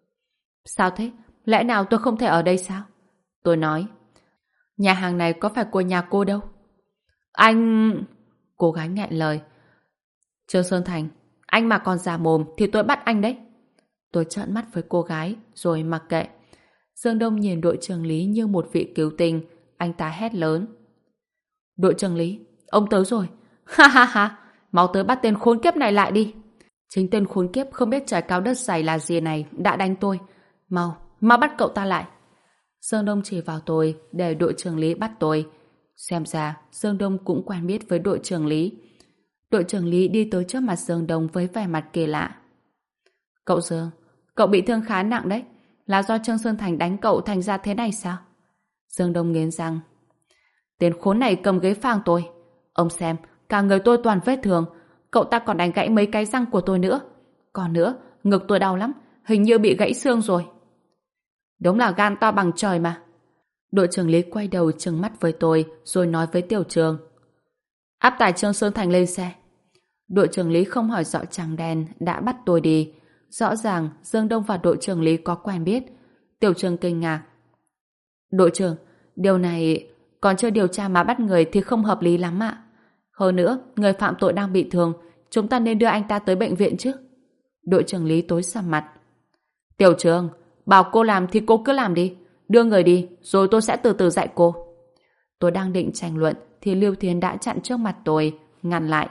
Sao thế? Lẽ nào tôi không thể ở đây sao? Tôi nói: Nhà hàng này có phải của nhà cô đâu. Anh... Cô gái nghẹn lời. Trương Sơn Thành, anh mà còn già mồm thì tôi bắt anh đấy. Tôi trợn mắt với cô gái rồi mặc kệ. Dương Đông nhìn đội trưởng Lý như một vị cứu tinh. Anh ta hét lớn: Đội trưởng Lý, ông tới rồi. Ha ha ha, mau tới bắt tên khốn kiếp này lại đi. Chính tên khốn kiếp không biết trời cao đất dày là gì này đã đánh tôi. Mau bắt cậu ta lại. Dương Đông chỉ vào tôi để đội trưởng Lý bắt tôi. Xem ra Dương Đông cũng quen biết với đội trưởng Lý. Đội trưởng Lý đi tới trước mặt Dương Đông với vẻ mặt kỳ lạ. Cậu Dương, cậu bị thương khá nặng đấy. Là do Trương Sơn Thành đánh cậu thành ra thế này sao? Dương Đông nghiến răng. Tên khốn này cầm ghế phang tôi. Ông xem, cả người tôi toàn vết thương. Cậu ta còn đánh gãy mấy cái răng của tôi nữa. Còn nữa, ngực tôi đau lắm. Hình như bị gãy xương rồi. Đúng là gan to bằng trời mà. Đội trưởng Lý quay đầu trừng mắt với tôi rồi nói với Tiểu Trường: Áp tải Trương Sơn Thành lên xe. Đội trưởng Lý không hỏi rõ trắng đen đã bắt tôi đi. Rõ ràng Dương Đông và đội trưởng Lý có quen biết. Tiểu Trường kinh ngạc: Đội trưởng, điều này còn chưa điều tra mà bắt người thì không hợp lý lắm ạ. Hơn nữa, người phạm tội đang bị thương, chúng ta nên đưa anh ta tới bệnh viện chứ. Đội trưởng Lý tối sầm mặt: Tiểu Trường, bảo cô làm thì cô cứ làm đi. Đưa người đi, rồi tôi sẽ từ từ dạy cô. Tôi đang định tranh luận thì Lưu Thiến đã chặn trước mặt tôi, ngăn lại.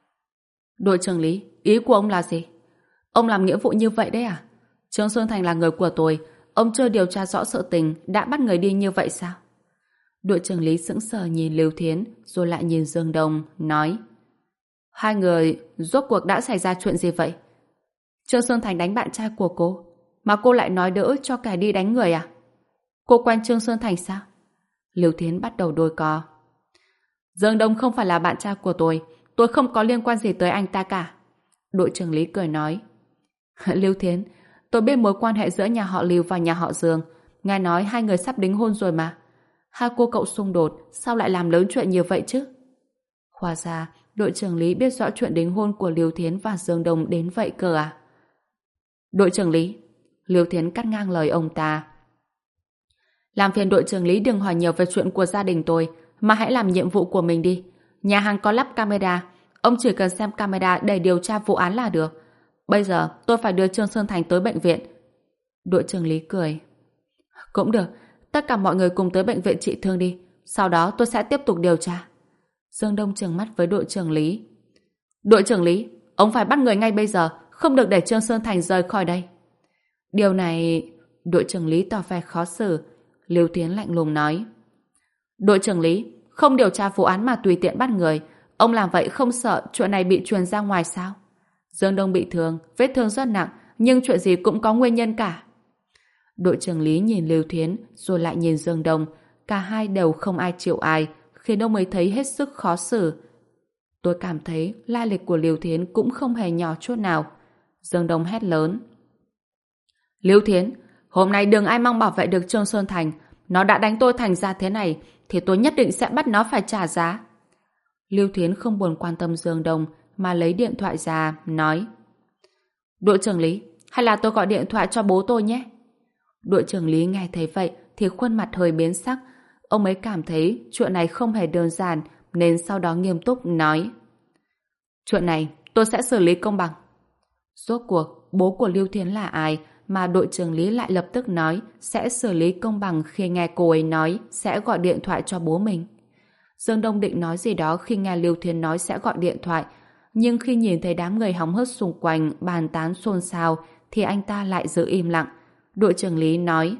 Đội trưởng Lý, ý của ông là gì? Ông làm nghĩa vụ như vậy đấy à? Trương Sơn Thành là người của tôi, ông chưa điều tra rõ sự tình đã bắt người đi như vậy sao? Đội trưởng Lý sững sờ nhìn Lưu Thiến rồi lại nhìn Dương Đông, nói: Hai người rốt cuộc đã xảy ra chuyện gì vậy? Trương Sơn Thành đánh bạn trai của cô, mà cô lại nói đỡ cho kẻ đi đánh người à? Cô quen Trương Sơn Thành sao? Lưu Thiến bắt đầu đôi co. Dương Đông không phải là bạn trai của tôi không có liên quan gì tới anh ta cả. Đội trưởng Lý cười nói: Lưu Thiến, tôi biết mối quan hệ giữa nhà họ Lưu và nhà họ Dương. Nghe nói hai người sắp đính hôn rồi mà. Hai cô cậu xung đột, sao lại làm lớn chuyện như vậy chứ? Hóa ra, đội trưởng Lý biết rõ chuyện đính hôn của Lưu Thiến và Dương Đông đến vậy cơ à? Đội trưởng Lý, Lưu Thiến cắt ngang lời ông ta. Làm phiền đội trưởng Lý đừng hỏi nhiều về chuyện của gia đình tôi, mà hãy làm nhiệm vụ của mình đi. Nhà hàng có lắp camera, ông chỉ cần xem camera để điều tra vụ án là được. Bây giờ tôi phải đưa Trương Sơn Thành tới bệnh viện. Đội trưởng Lý cười: Cũng được, tất cả mọi người cùng tới bệnh viện trị thương đi, sau đó tôi sẽ tiếp tục điều tra. Dương Đông trừng mắt với đội trưởng Lý: Đội trưởng Lý, ông phải bắt người ngay bây giờ, không được để Trương Sơn Thành rời khỏi đây. Điều này... Đội trưởng Lý tỏ vẻ khó xử. Lưu Thiến lạnh lùng nói: Đội trưởng Lý, không điều tra vụ án mà tùy tiện bắt người. Ông làm vậy không sợ chuyện này bị truyền ra ngoài sao? Dương Đông bị thương, vết thương rất nặng, nhưng chuyện gì cũng có nguyên nhân cả. Đội trưởng Lý nhìn Lưu Thiến rồi lại nhìn Dương Đông. Cả hai đều không ai chịu ai, khiến ông ấy thấy hết sức khó xử. Tôi cảm thấy lai lịch của Lưu Thiến cũng không hề nhỏ chút nào. Dương Đông hét lớn: Lưu Thiến, hôm nay đừng ai mong bảo vệ được Trương Sơn Thành. Nó đã đánh tôi thành ra thế này thì tôi nhất định sẽ bắt nó phải trả giá. Lưu Thiến không buồn quan tâm Dương Đông mà lấy điện thoại ra, nói: Đội trưởng Lý, hay là tôi gọi điện thoại cho bố tôi nhé. Đội trưởng Lý nghe thấy vậy thì khuôn mặt hơi biến sắc. Ông ấy cảm thấy chuyện này không hề đơn giản nên sau đó nghiêm túc nói: Chuyện này tôi sẽ xử lý công bằng. Rốt cuộc bố của Lưu Thiến là ai mà đội trưởng Lý lại lập tức nói sẽ xử lý công bằng khi nghe cô ấy nói sẽ gọi điện thoại cho bố mình? Dương Đông định nói gì đó khi nghe Lưu Thiến nói sẽ gọi điện thoại, Nhưng khi nhìn thấy đám người hóng hớt xung quanh bàn tán xôn xao thì anh ta lại giữ im lặng. Đội trưởng Lý nói: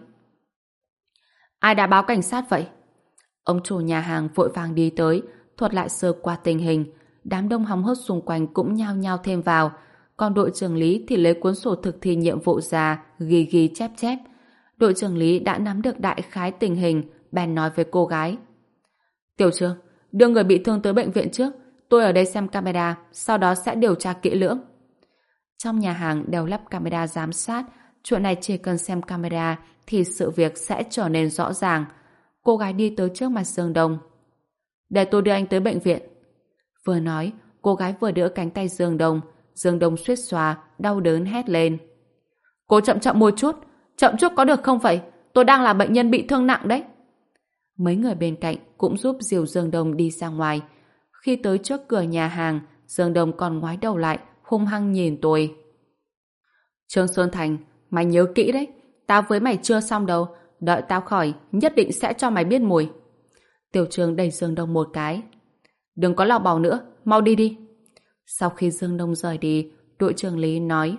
Ai đã báo cảnh sát vậy? Ông chủ nhà hàng vội vàng đi tới, thuật lại sơ qua tình hình. Đám đông hóng hớt xung quanh cũng nhao nhao thêm vào. Còn đội trưởng Lý thì lấy cuốn sổ thực thi nhiệm vụ ra, ghi ghi chép chép. Đội trưởng Lý đã nắm được đại khái tình hình, bèn nói với cô gái: Tiểu Trương, đưa người bị thương tới bệnh viện trước. Tôi ở đây xem camera, sau đó sẽ điều tra kỹ lưỡng. Trong nhà hàng đều lắp camera giám sát. Chuyện này chỉ cần xem camera thì sự việc sẽ trở nên rõ ràng. Cô gái đi tới trước mặt Dương Đông. Để tôi đưa anh tới bệnh viện. Vừa nói, cô gái vừa đỡ cánh tay Dương Đông. Dương Đông suýt xoa, đau đớn hét lên: Cô chậm chậm một chút. Chậm chút có được không vậy? Tôi đang là bệnh nhân bị thương nặng đấy. Mấy người bên cạnh cũng giúp dìu Dương Đông đi ra ngoài. Khi tới trước cửa nhà hàng, Dương Đông còn ngoái đầu lại, hung hăng nhìn tôi. Trương Xuân Thành, mày nhớ kỹ đấy. Tao với mày chưa xong đâu. Đợi tao khỏi, nhất định sẽ cho mày biết mùi. Tiểu Trương đẩy Dương Đông một cái. Đừng có lào bào nữa, mau đi đi. Sau khi Dương Đông rời đi, đội trưởng Lý nói: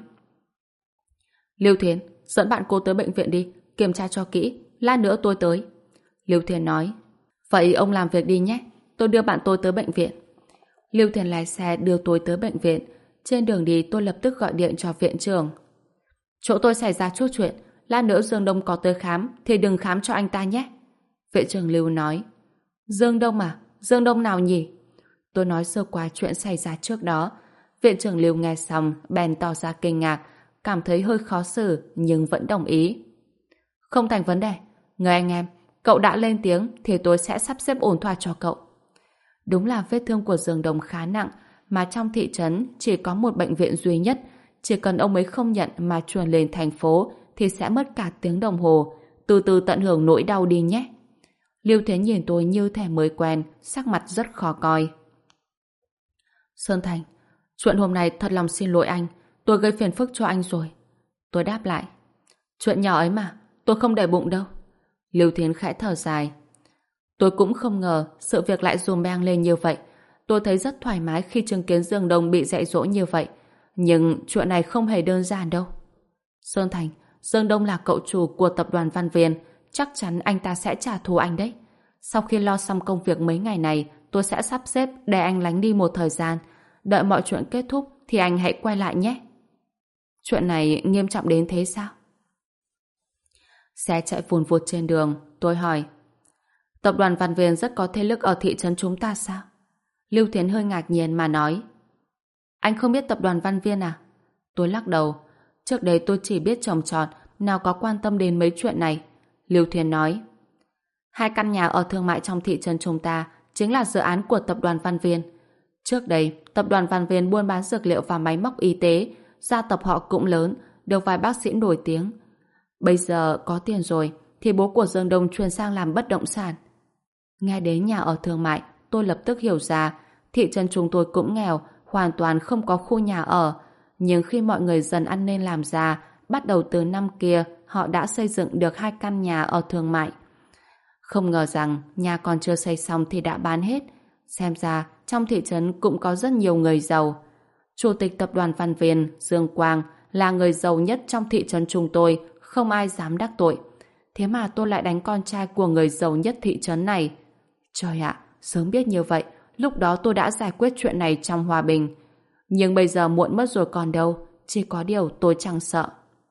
Lưu Thiến, dẫn bạn cô tới bệnh viện đi, kiểm tra cho kỹ, lát nữa tôi tới. Lưu Thiến nói: Vậy ông làm việc đi nhé, tôi đưa bạn tôi tới bệnh viện. Lưu Thiến lái xe đưa tôi tới bệnh viện. Trên đường đi tôi lập tức gọi điện cho viện trưởng. Chỗ tôi xảy ra chút chuyện, lát nữa Dương Đông có tới khám thì đừng khám cho anh ta nhé. Viện trưởng Lưu nói: Dương Đông à? Dương Đông nào nhỉ? Tôi nói sơ qua chuyện xảy ra trước đó. Viện trưởng Lưu nghe xong bèn tỏ ra kinh ngạc, cảm thấy hơi khó xử nhưng vẫn đồng ý. Không thành vấn đề. Người anh em, cậu đã lên tiếng thì tôi sẽ sắp xếp ổn thỏa cho cậu. Đúng là vết thương của Dương Đông khá nặng, mà trong thị trấn chỉ có một bệnh viện duy nhất. Chỉ cần ông ấy không nhận mà chuyển lên thành phố thì sẽ mất cả tiếng đồng hồ. Từ từ tận hưởng nỗi đau đi nhé. Lưu Thiến nhìn tôi như thể mới quen, sắc mặt rất khó coi. Sơn Thành, chuyện hôm nay thật lòng xin lỗi anh. Tôi gây phiền phức cho anh rồi. Tôi đáp lại: Chuyện nhỏ ấy mà, tôi không để bụng đâu. Lưu Thiến khẽ thở dài: Tôi cũng không ngờ sự việc lại dùm beng lên như vậy. Tôi thấy rất thoải mái khi chứng kiến Dương Đông bị dạy dỗ như vậy. Nhưng chuyện này không hề đơn giản đâu. Sơn Thành, Dương Đông là cậu chủ của tập đoàn Văn Viên. Chắc chắn anh ta sẽ trả thù anh đấy. Sau khi lo xong công việc mấy ngày này, tôi sẽ sắp xếp để anh lánh đi một thời gian. Đợi mọi chuyện kết thúc thì anh hãy quay lại nhé. Chuyện này nghiêm trọng đến thế sao? Xe chạy vùn vụt trên đường. Tôi hỏi: Tập đoàn Văn Viên rất có thế lực ở thị trấn chúng ta sao? Lưu Thiến hơi ngạc nhiên mà nói: Anh không biết tập đoàn Văn Viên à? Tôi lắc đầu. Trước đây tôi chỉ biết trồng trọt, nào có quan tâm đến mấy chuyện này. Lưu Thiến nói: 2 căn nhà ở thương mại trong thị trấn chúng ta chính là dự án của tập đoàn Văn Viên. Trước đây, tập đoàn Văn Viên buôn bán dược liệu và máy móc y tế, gia tộc họ cũng lớn, được vài bác sĩ nổi tiếng. Bây giờ có tiền rồi, thì bố của Dương Đông chuyển sang làm bất động sản. Nghe đến nhà ở thương mại, tôi lập tức hiểu ra, thị trấn chúng tôi cũng nghèo, hoàn toàn không có khu nhà ở. Nhưng khi mọi người dần ăn nên làm ra, bắt đầu từ năm kia, họ đã xây dựng được 2 căn nhà ở thương mại. Không ngờ rằng nhà còn chưa xây xong thì đã bán hết. Xem ra trong thị trấn cũng có rất nhiều người giàu. Chủ tịch tập đoàn Văn Viên, Dương Quang, là người giàu nhất trong thị trấn chúng tôi, không ai dám đắc tội. Thế mà tôi lại đánh con trai của người giàu nhất thị trấn này. Trời ạ, sớm biết như vậy, lúc đó tôi đã giải quyết chuyện này trong hòa bình. Nhưng bây giờ muộn mất rồi còn đâu, chỉ có điều tôi chẳng sợ.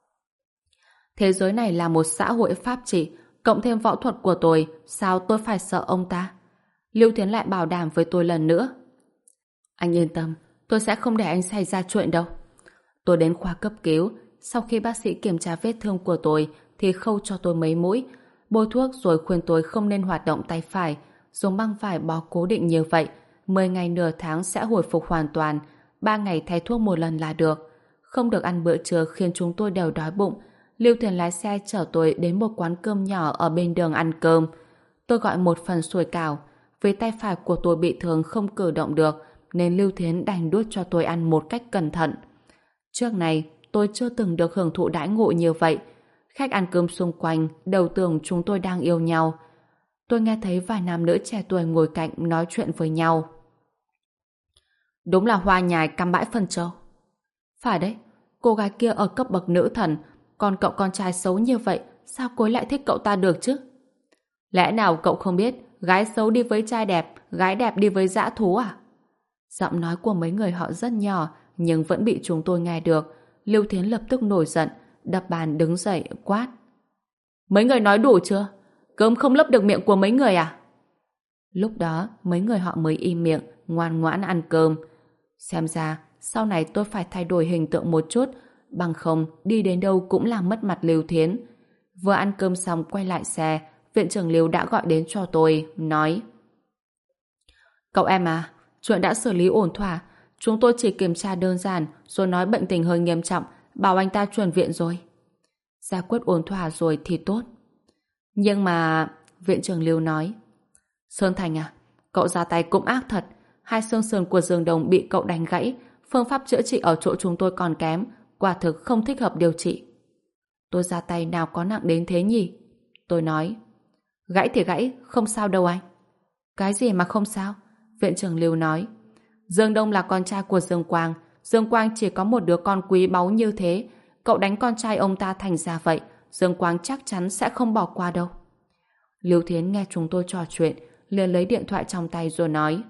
Thế giới này là một xã hội pháp trị, cộng thêm võ thuật của tôi, sao tôi phải sợ ông ta? Lưu Thiến lại bảo đảm với tôi lần nữa: Anh yên tâm, tôi sẽ không để anh xảy ra chuyện đâu. Tôi đến khoa cấp cứu, sau khi bác sĩ kiểm tra vết thương của tôi thì khâu cho tôi mấy mũi, bôi thuốc rồi khuyên tôi không nên hoạt động tay phải, dùng băng vải bó cố định như vậy, 10 ngày nửa tháng sẽ hồi phục hoàn toàn, 3 ngày thay thuốc một lần là được. Không được ăn bữa trưa khiến chúng tôi đều đói bụng. Lưu Thiền lái xe chở tôi đến một quán cơm nhỏ ở bên đường ăn cơm. Tôi gọi một phần sủi cảo. Vì tay phải của tôi bị thương không cử động được, nên Lưu Thiến đành đút cho tôi ăn một cách cẩn thận. Trước này, tôi chưa từng được hưởng thụ đãi ngộ như vậy. Khách ăn cơm xung quanh đều tưởng chúng tôi đang yêu nhau. Tôi nghe thấy vài nam nữ trẻ tuổi ngồi cạnh nói chuyện với nhau. Đúng là hoa nhài cắm bãi phân châu. Phải đấy, cô gái kia ở cấp bậc nữ thần, còn cậu con trai xấu như vậy, sao cô ấy lại thích cậu ta được chứ? Lẽ nào cậu không biết, gái xấu đi với trai đẹp, gái đẹp đi với dã thú à? Giọng nói của mấy người họ rất nhỏ, nhưng vẫn bị chúng tôi nghe được. Lưu Thiến lập tức nổi giận, đập bàn đứng dậy, quát. Mấy người nói đủ chưa? Cơm không lấp được miệng của mấy người à? Lúc đó, mấy người họ mới im miệng, ngoan ngoãn ăn cơm. Xem ra, sau này tôi phải thay đổi hình tượng một chút, bằng không đi đến đâu cũng làm mất mặt Lưu Thiến. Vừa ăn cơm xong quay lại xe, viện trưởng Lưu đã gọi đến cho tôi, nói: Cậu em à, chuyện đã xử lý ổn thỏa, chúng tôi chỉ kiểm tra đơn giản rồi nói bệnh tình hơi nghiêm trọng, bảo anh ta chuyển viện rồi. Giải quyết ổn thỏa rồi thì tốt. Nhưng mà... Viện trưởng Lưu nói: Sơn Thành à, cậu ra tay cũng ác thật. Hai xương sườn của Dương Đồng bị cậu đánh gãy, phương pháp chữa trị ở chỗ chúng tôi còn kém, quả thực không thích hợp điều trị. Tôi ra tay nào có nặng đến thế nhỉ? Tôi nói: Gãy thì gãy, không sao đâu anh. Cái gì mà không sao? Viện trưởng Lưu nói: Dương Đông là con trai của Dương Quang, Dương Quang chỉ có một đứa con quý báu như thế, cậu đánh con trai ông ta thành ra vậy, Dương Quang chắc chắn sẽ không bỏ qua đâu. Lưu Thiến nghe chúng tôi trò chuyện, liền lấy điện thoại trong tay rồi nói: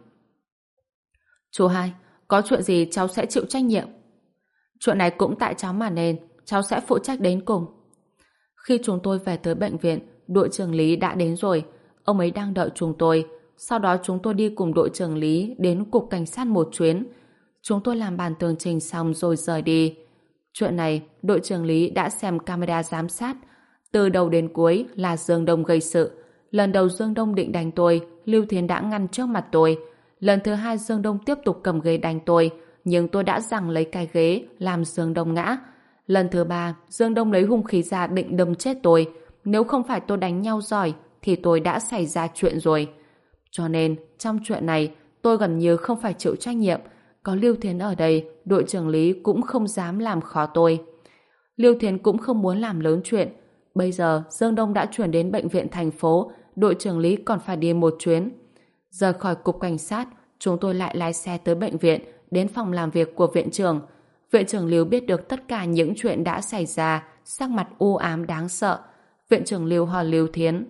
Chú hai, có chuyện gì cháu sẽ chịu trách nhiệm. Chuyện này cũng tại cháu mà nên, cháu sẽ phụ trách đến cùng. Khi chúng tôi về tới bệnh viện, đội trưởng Lý đã đến rồi. Ông ấy đang đợi chúng tôi. Sau đó chúng tôi đi cùng đội trưởng Lý đến cục cảnh sát một chuyến. Chúng tôi làm bản tường trình xong rồi rời đi. Chuyện này, đội trưởng Lý đã xem camera giám sát. Từ đầu đến cuối là Dương Đông gây sự. Lần đầu Dương Đông định đánh tôi, Lưu Thiến đã ngăn trước mặt tôi. Lần thứ hai Dương Đông tiếp tục cầm ghế đánh tôi, nhưng tôi đã giằng lấy cái ghế làm Dương Đông ngã. Lần thứ ba, Dương Đông lấy hung khí ra định đâm chết tôi. Nếu không phải tôi đánh nhau giỏi, thì tôi đã xảy ra chuyện rồi. Cho nên, trong chuyện này, tôi gần như không phải chịu trách nhiệm. Có Lưu Thiến ở đây, đội trưởng Lý cũng không dám làm khó tôi. Lưu Thiến cũng không muốn làm lớn chuyện. Bây giờ, Dương Đông đã chuyển đến bệnh viện thành phố, đội trưởng Lý còn phải đi một chuyến. Rời khỏi cục cảnh sát, chúng tôi lại lái xe tới bệnh viện, đến phòng làm việc của viện trưởng. Viện trưởng Lưu biết được tất cả những chuyện đã xảy ra, sắc mặt u ám đáng sợ. Viện trưởng Lưu hỏi Lưu Thiến: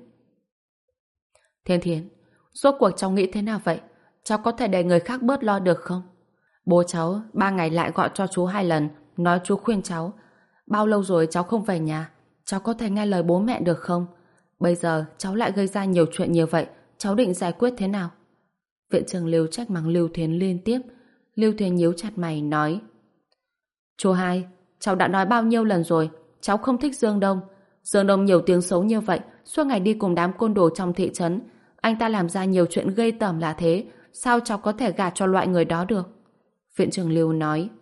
Thiên Thiến, rốt cuộc cháu nghĩ thế nào vậy? Cháu có thể để người khác bớt lo được không? Bố cháu 3 ngày lại gọi cho chú 2 lần, nói chú khuyên cháu. Bao lâu rồi cháu không về nhà? Cháu có thể nghe lời bố mẹ được không? Bây giờ cháu lại gây ra nhiều chuyện như vậy, cháu định giải quyết thế nào? Viện trưởng Lưu trách mắng Lưu Thiến liên tiếp. Lưu Thiến nhíu chặt mày nói: Chú hai, cháu đã nói bao nhiêu lần rồi, cháu không thích Dương Đông. Dương Đông nhiều tiếng xấu như vậy, suốt ngày đi cùng đám côn đồ trong thị trấn. Anh ta làm ra nhiều chuyện gây tởm là thế, sao cháu có thể gả cho loại người đó được? Viện trưởng Lưu nói: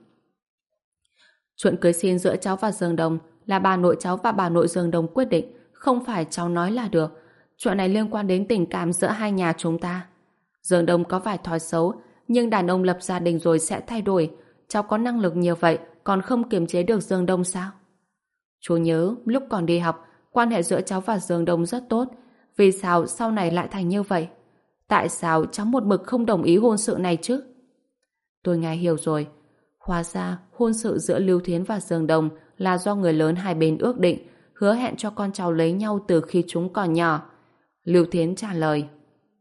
Chuyện cưới xin giữa cháu và Dương Đông là bà nội cháu và bà nội Dương Đông quyết định, không phải cháu nói là được. Chuyện này liên quan đến tình cảm giữa hai nhà chúng ta. Dương Đông có vài thói xấu, nhưng đàn ông lập gia đình rồi sẽ thay đổi. Cháu có năng lực như vậy, còn không kiềm chế được Dương Đông sao? Chú nhớ, lúc còn đi học, quan hệ giữa cháu và Dương Đông rất tốt. Vì sao sau này lại thành như vậy? Tại sao cháu một mực không đồng ý hôn sự này chứ? Tôi nghe hiểu rồi. Hóa ra, hôn sự giữa Lưu Thiến và Dương Đông là do người lớn hai bên ước định, hứa hẹn cho con cháu lấy nhau từ khi chúng còn nhỏ. Lưu Thiến trả lời: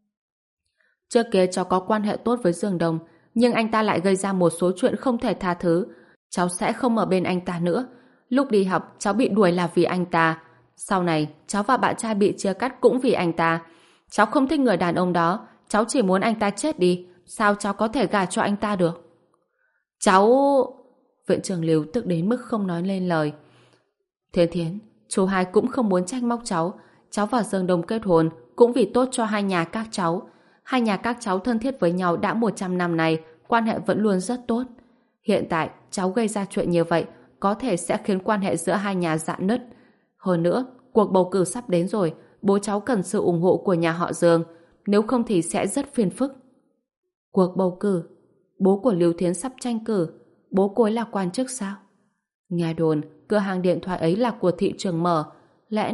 Trước kia cháu có quan hệ tốt với Dương Đông, nhưng anh ta lại gây ra một số chuyện không thể tha thứ. Cháu sẽ không ở bên anh ta nữa. Lúc đi học, cháu bị đuổi là vì anh ta. Sau này, cháu và bạn trai bị chia cắt cũng vì anh ta. Cháu không thích người đàn ông đó, cháu chỉ muốn anh ta chết đi. Sao cháu có thể gả cho anh ta được? Cháu... Viện trưởng Lưu tức đến mức không nói lên lời. Thiên Thiến, chú hai cũng không muốn trách móc cháu. Cháu và Dương Đông kết hôn cũng vì tốt cho hai nhà các cháu. Hai nhà các cháu thân thiết với nhau đã 100 năm nay, quan hệ vẫn luôn rất tốt. Hiện tại, cháu gây ra chuyện như vậy, có thể sẽ khiến quan hệ giữa hai nhà rạn nứt. Hơn nữa, cuộc bầu cử sắp đến rồi, bố cháu cần sự ủng hộ của nhà họ Dương, nếu không thì sẽ rất phiền phức. Cuộc bầu cử? Bố của Lưu Thiến sắp tranh cử, bố cô ấy là quan chức sao? Nghe đồn, cửa hàng điện thoại ấy là của thị trưởng mở. Lẽ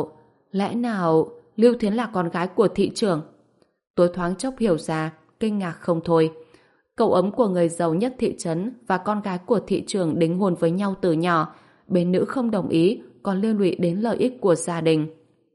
nào Lưu Thiến là con gái của thị trưởng? Tôi thoáng chốc hiểu ra, kinh ngạc không thôi. Cậu ấm của người giàu nhất thị trấn và con gái của thị trưởng đính hôn với nhau từ nhỏ. Bên nữ không đồng ý, còn liên lụy đến lợi ích của gia đình.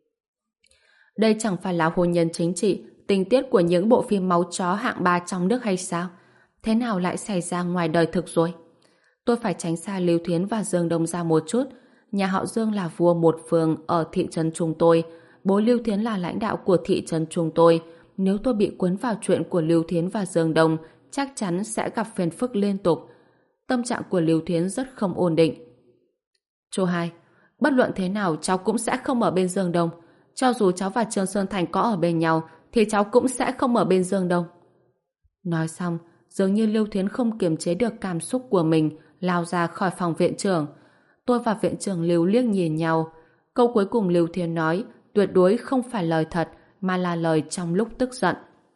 Đây chẳng phải là hôn nhân chính trị, tình tiết của những bộ phim máu chó hạng 3 trong nước hay sao? Thế nào lại xảy ra ngoài đời thực rồi? Tôi phải tránh xa Lưu Thiến và Dương Đông ra một chút. Nhà họ Dương là vua một phường ở thị trấn chúng tôi. Bố Lưu Thiến là lãnh đạo của thị trấn chúng tôi. Nếu tôi bị cuốn vào chuyện của Lưu Thiến và Dương Đông, chắc chắn sẽ gặp phiền phức liên tục. Tâm trạng của Lưu Thiến rất không ổn định. Chú hai, bất luận thế nào cháu cũng sẽ không ở bên Dương Đông. Cho dù cháu và Trương Sơn Thành có ở bên nhau, thì cháu cũng sẽ không ở bên Dương Đông. Nói xong, dường như Lưu Thiến không kiềm chế được cảm xúc của mình, lao ra khỏi phòng viện trưởng. Tôi và viện trưởng Lưu liếc nhìn nhau. Câu cuối cùng Lưu Thiến nói tuyệt đối không phải lời thật, mà là lời trong lúc tức giận.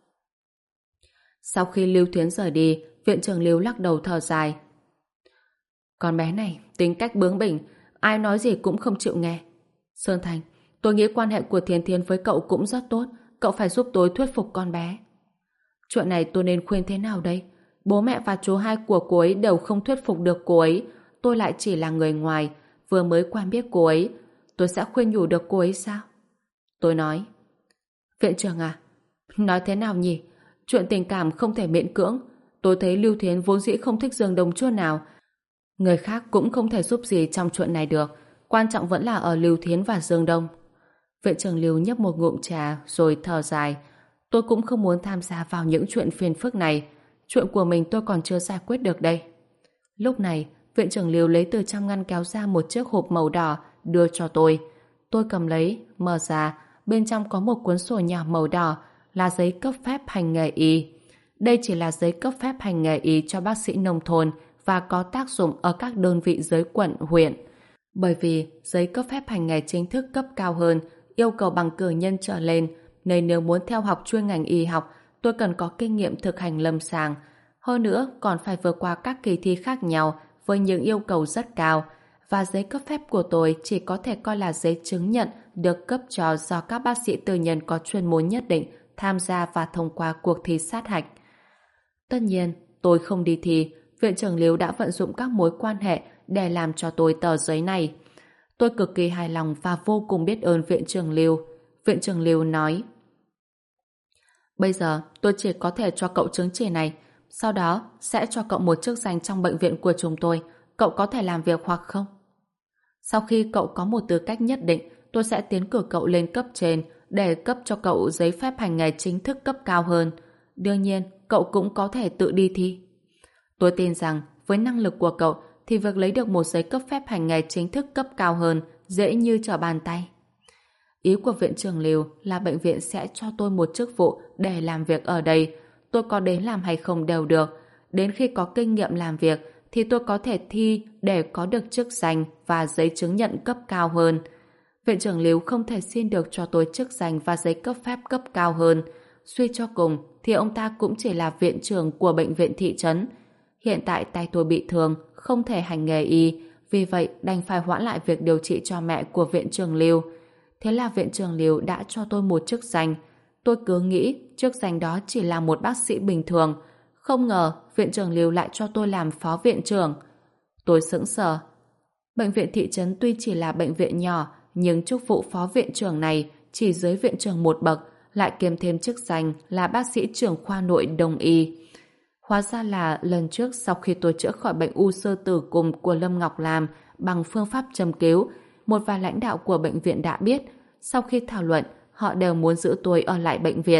Sau khi Lưu Thiến rời đi, viện trưởng Lưu lắc đầu thở dài. Con bé này, tính cách bướng bỉnh, ai nói gì cũng không chịu nghe. Sơn Thành, tôi nghĩ quan hệ của Thiến Thiến với cậu cũng rất tốt, cậu phải giúp tôi thuyết phục con bé. Chuyện này tôi nên khuyên thế nào đây? Bố mẹ và chú hai của cô ấy đều không thuyết phục được cô ấy, tôi lại chỉ là người ngoài, vừa mới quen biết cô ấy, tôi sẽ khuyên nhủ được cô ấy sao? Tôi nói, viện trưởng à, nói thế nào nhỉ? Chuyện tình cảm không thể miễn cưỡng. Tôi thấy Lưu Thiến vốn dĩ không thích Dương Đông chút nào. Người khác cũng không thể giúp gì trong chuyện này được. Quan trọng vẫn là ở Lưu Thiến và Dương Đông. Viện trưởng Lưu nhấp một ngụm trà rồi thở dài. Tôi cũng không muốn tham gia vào những chuyện phiền phức này. Chuyện của mình tôi còn chưa giải quyết được đây. Lúc này, viện trưởng Lưu lấy từ trong ngăn kéo ra một chiếc hộp màu đỏ đưa cho tôi. Tôi cầm lấy, mở ra, bên trong có một cuốn sổ nhỏ màu đỏ là giấy cấp phép hành nghề y. Đây chỉ là giấy cấp phép hành nghề y cho bác sĩ nông thôn và có tác dụng ở các đơn vị dưới quận, huyện. Bởi vì giấy cấp phép hành nghề chính thức cấp cao hơn, yêu cầu bằng cử nhân trở lên, nên nếu muốn theo học chuyên ngành y học, tôi cần có kinh nghiệm thực hành lâm sàng. Hơn nữa, còn phải vượt qua các kỳ thi khác nhau với những yêu cầu rất cao. Và giấy cấp phép của tôi chỉ có thể coi là giấy chứng nhận được cấp cho do các bác sĩ tư nhân có chuyên môn nhất định tham gia và thông qua cuộc thi sát hạch. Tất nhiên, tôi không đi thi, viện trưởng Liêu đã vận dụng các mối quan hệ để làm cho tôi tờ giấy này. Tôi cực kỳ hài lòng và vô cùng biết ơn viện trưởng Liêu. Viện trưởng Liêu nói, bây giờ tôi chỉ có thể cho cậu chứng chỉ này, sau đó sẽ cho cậu một chức danh trong bệnh viện của chúng tôi. Cậu có thể làm việc hoặc không? Sau khi cậu có một tư cách nhất định, tôi sẽ tiến cử cậu lên cấp trên để cấp cho cậu giấy phép hành nghề chính thức cấp cao hơn. Đương nhiên, cậu cũng có thể tự đi thi. Tôi tin rằng với năng lực của cậu thì việc lấy được một giấy cấp phép hành nghề chính thức cấp cao hơn dễ như trở bàn tay. Ý của viện trưởng Liêu là bệnh viện sẽ cho tôi một chức vụ để làm việc ở đây. Tôi có đến làm hay không đều được. Đến khi có kinh nghiệm làm việc thì tôi có thể thi để có được chức danh và giấy chứng nhận cấp cao hơn. Viện trưởng Liêu không thể xin được cho tôi chức danh và giấy cấp phép cấp cao hơn. Suy cho cùng thì ông ta cũng chỉ là viện trưởng của bệnh viện thị trấn. Hiện tại tay tôi bị thương, không thể hành nghề y, vì vậy đành phải hoãn lại việc điều trị cho mẹ của viện trưởng Liêu. Thế là viện trưởng Liêu đã cho tôi một chức danh. Tôi cứ nghĩ chức danh đó chỉ là một bác sĩ bình thường. Không ngờ viện trưởng Liêu lại cho tôi làm phó viện trưởng. Tôi sững sờ. Bệnh viện thị trấn tuy chỉ là bệnh viện nhỏ, nhưng chức vụ phó viện trưởng này chỉ dưới viện trưởng một bậc, lại kiêm thêm chức danh là bác sĩ trưởng khoa nội đông y. Hóa ra là lần trước sau khi tôi chữa khỏi bệnh u xơ tử cung của Lâm Ngọc Lam bằng phương pháp châm cứu, một vài lãnh đạo của bệnh viện đã biết. Sau khi thảo luận, họ đều muốn giữ tôi ở lại bệnh viện.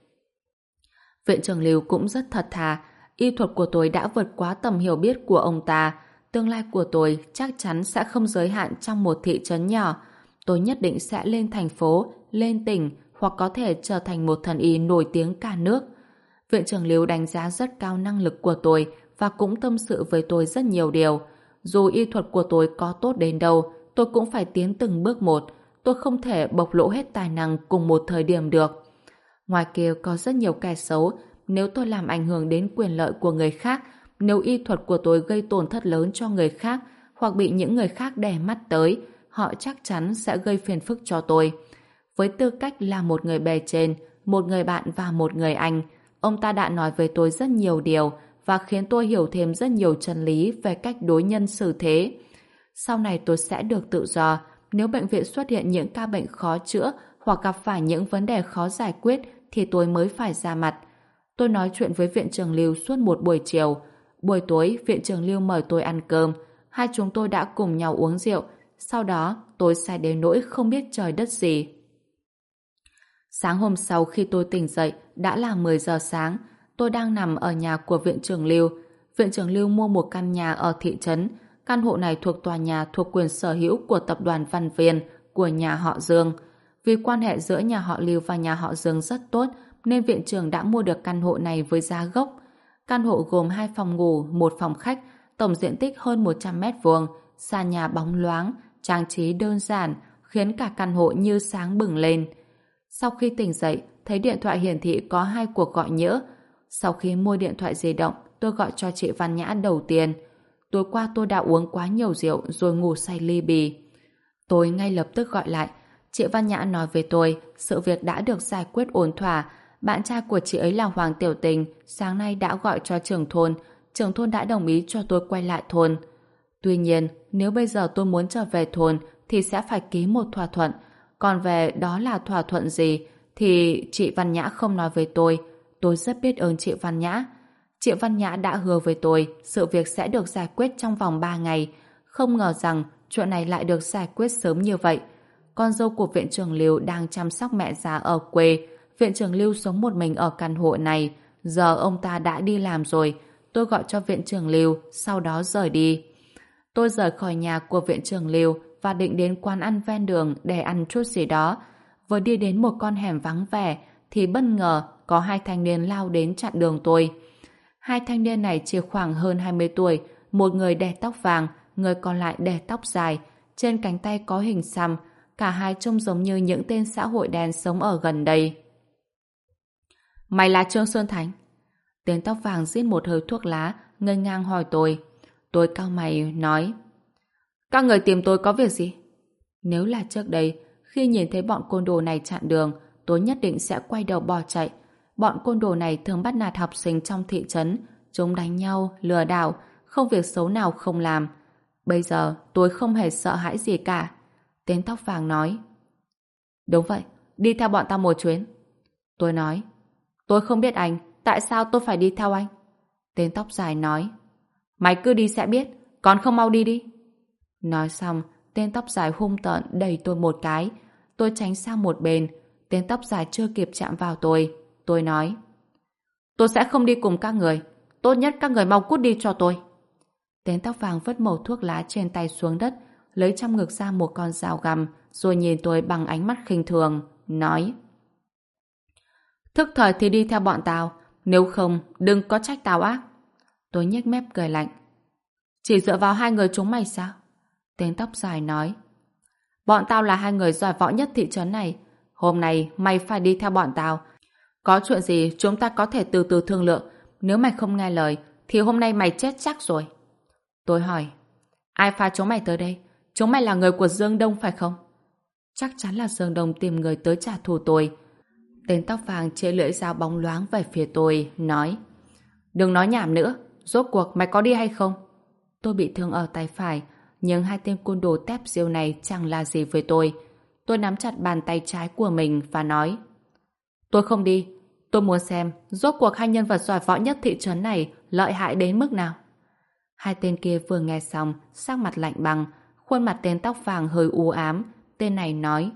Viện trưởng Lưu cũng rất thật thà. Y thuật của tôi đã vượt quá tầm hiểu biết của ông ta. Tương lai của tôi chắc chắn sẽ không giới hạn trong một thị trấn nhỏ. Tôi nhất định sẽ lên thành phố, lên tỉnh hoặc có thể trở thành một thần y nổi tiếng cả nước. Viện trưởng Lưu đánh giá rất cao năng lực của tôi và cũng tâm sự với tôi rất nhiều điều. Dù y thuật của tôi có tốt đến đâu, tôi cũng phải tiến từng bước một. Tôi không thể bộc lộ hết tài năng cùng một thời điểm được. Ngoài kia có rất nhiều kẻ xấu. Nếu tôi làm ảnh hưởng đến quyền lợi của người khác, nếu y thuật của tôi gây tổn thất lớn cho người khác hoặc bị những người khác đè mắt tới, họ chắc chắn sẽ gây phiền phức cho tôi. Với tư cách là một người bề trên, một người bạn và một người anh, ông ta đã nói với tôi rất nhiều điều và khiến tôi hiểu thêm rất nhiều chân lý về cách đối nhân xử thế. Sau này tôi sẽ được tự do. Nếu bệnh viện xuất hiện những ca bệnh khó chữa hoặc gặp phải những vấn đề khó giải quyết thì tôi mới phải ra mặt. Tôi nói chuyện với viện trưởng Lưu suốt một buổi chiều. Buổi tối, viện trưởng Lưu mời tôi ăn cơm. Hai chúng tôi đã cùng nhau uống rượu. Sau đó, tôi say đến nỗi không biết trời đất gì. Sáng hôm sau khi tôi tỉnh dậy, đã là 10 giờ sáng. Tôi đang nằm ở nhà của viện trưởng Lưu. Viện trưởng Lưu mua một căn nhà ở thị trấn. Căn hộ này thuộc tòa nhà thuộc quyền sở hữu của tập đoàn Văn Viên của nhà họ Dương. Vì quan hệ giữa nhà họ Lưu và nhà họ Dương rất tốt, nên viện trưởng đã mua được căn hộ này với giá gốc. Căn hộ gồm 2 phòng ngủ, 1 phòng khách, tổng diện tích hơn 100 mét vuông, sàn nhà bóng loáng, trang trí đơn giản, khiến cả căn hộ như sáng bừng lên. Sau khi tỉnh dậy, thấy điện thoại hiển thị có 2 cuộc gọi nhỡ. Sau khi mua điện thoại di động, tôi gọi cho chị Văn Nhã đầu tiên. Tối qua tôi đã uống quá nhiều rượu rồi ngủ say li bì. Tôi ngay lập tức gọi lại. Chị Văn Nhã nói với tôi sự việc đã được giải quyết ổn thỏa. Bạn trai của chị ấy là Hoàng Tiểu Tình sáng nay đã gọi cho trưởng thôn đã đồng ý cho tôi quay lại thôn. Tuy nhiên, nếu bây giờ tôi muốn trở về thôn thì sẽ phải ký một thỏa thuận. Còn về đó là thỏa thuận gì thì chị Văn Nhã không nói với tôi. Tôi rất biết ơn chị Văn Nhã. Chị Văn Nhã đã hứa với tôi sự việc sẽ được giải quyết trong vòng 3 ngày. Không ngờ rằng chuyện này lại được giải quyết sớm như vậy. Con dâu của viện trưởng Lưu đang chăm sóc mẹ già ở quê. Viện trưởng Lưu sống một mình ở căn hộ này. Giờ ông ta đã đi làm rồi. Tôi gọi cho viện trưởng Lưu, sau đó rời đi. Tôi rời khỏi nhà của viện trưởng Lưu và định đến quán ăn ven đường để ăn chút gì đó. Vừa đi đến một con hẻm vắng vẻ thì bất ngờ có 2 thanh niên lao đến chặn đường tôi. 2 thanh niên này chỉ khoảng hơn 20 tuổi, một người đè tóc vàng, người còn lại đè tóc dài, trên cánh tay có hình xăm. Cả hai trông giống như những tên xã hội đen sống ở gần đây. Mày là Trương Xuân Thành? Tên tóc vàng rít một hơi thuốc lá, ngây ngang hỏi tôi. Tôi cau mày nói: Các người tìm tôi có việc gì? Nếu là trước đây, khi nhìn thấy bọn côn đồ này chặn đường, tôi nhất định sẽ quay đầu bỏ chạy. Bọn côn đồ này thường bắt nạt học sinh trong thị trấn, chúng đánh nhau, lừa đảo, không việc xấu nào không làm. Bây giờ tôi không hề sợ hãi gì cả. Tên tóc vàng nói: Đúng vậy, đi theo bọn tao một chuyến. Tôi nói: Tôi không biết anh, tại sao tôi phải đi theo anh? Tên tóc dài nói: Mày cứ đi sẽ biết, còn không mau đi đi. Nói xong, tên tóc dài hung tợn đẩy tôi một cái. Tôi tránh sang một bên. Tên tóc dài chưa kịp chạm vào tôi. Tôi nói: Tôi sẽ không đi cùng các người. Tốt nhất các người mau cút đi cho tôi. Tên tóc vàng vứt mẩu thuốc lá trên tay xuống đất, lấy trong ngực ra một con dao găm, rồi nhìn tôi bằng ánh mắt khinh thường, nói: Thức thời thì đi theo bọn tao, nếu không đừng có trách tao ác. Tôi nhếch mép cười lạnh: Chỉ dựa vào 2 người chúng mày sao? Tên tóc dài nói: Bọn tao là 2 người giỏi võ nhất thị trấn này. Hôm nay mày phải đi theo bọn tao. Có chuyện gì chúng ta có thể từ từ thương lượng. Nếu mày không nghe lời thì hôm nay mày chết chắc rồi. Tôi hỏi: Ai phái chúng mày tới đây? Chúng mày là người của Dương Đông phải không? Chắc chắn là Dương Đông tìm người tới trả thù tôi. Tên tóc vàng chĩa lưỡi dao bóng loáng về phía tôi, nói: Đừng nói nhảm nữa. Rốt cuộc mày có đi hay không? Tôi bị thương ở tay phải, nhưng 2 tên côn đồ tép diêu này chẳng là gì với tôi. Tôi nắm chặt bàn tay trái của mình và nói: Tôi không đi. Tôi muốn xem rốt cuộc 2 nhân vật giỏi võ nhất thị trấn này lợi hại đến mức nào. 2 tên kia vừa nghe xong, sắc mặt lạnh băng, khuôn mặt tên tóc vàng hơi u ám. Tên này nói: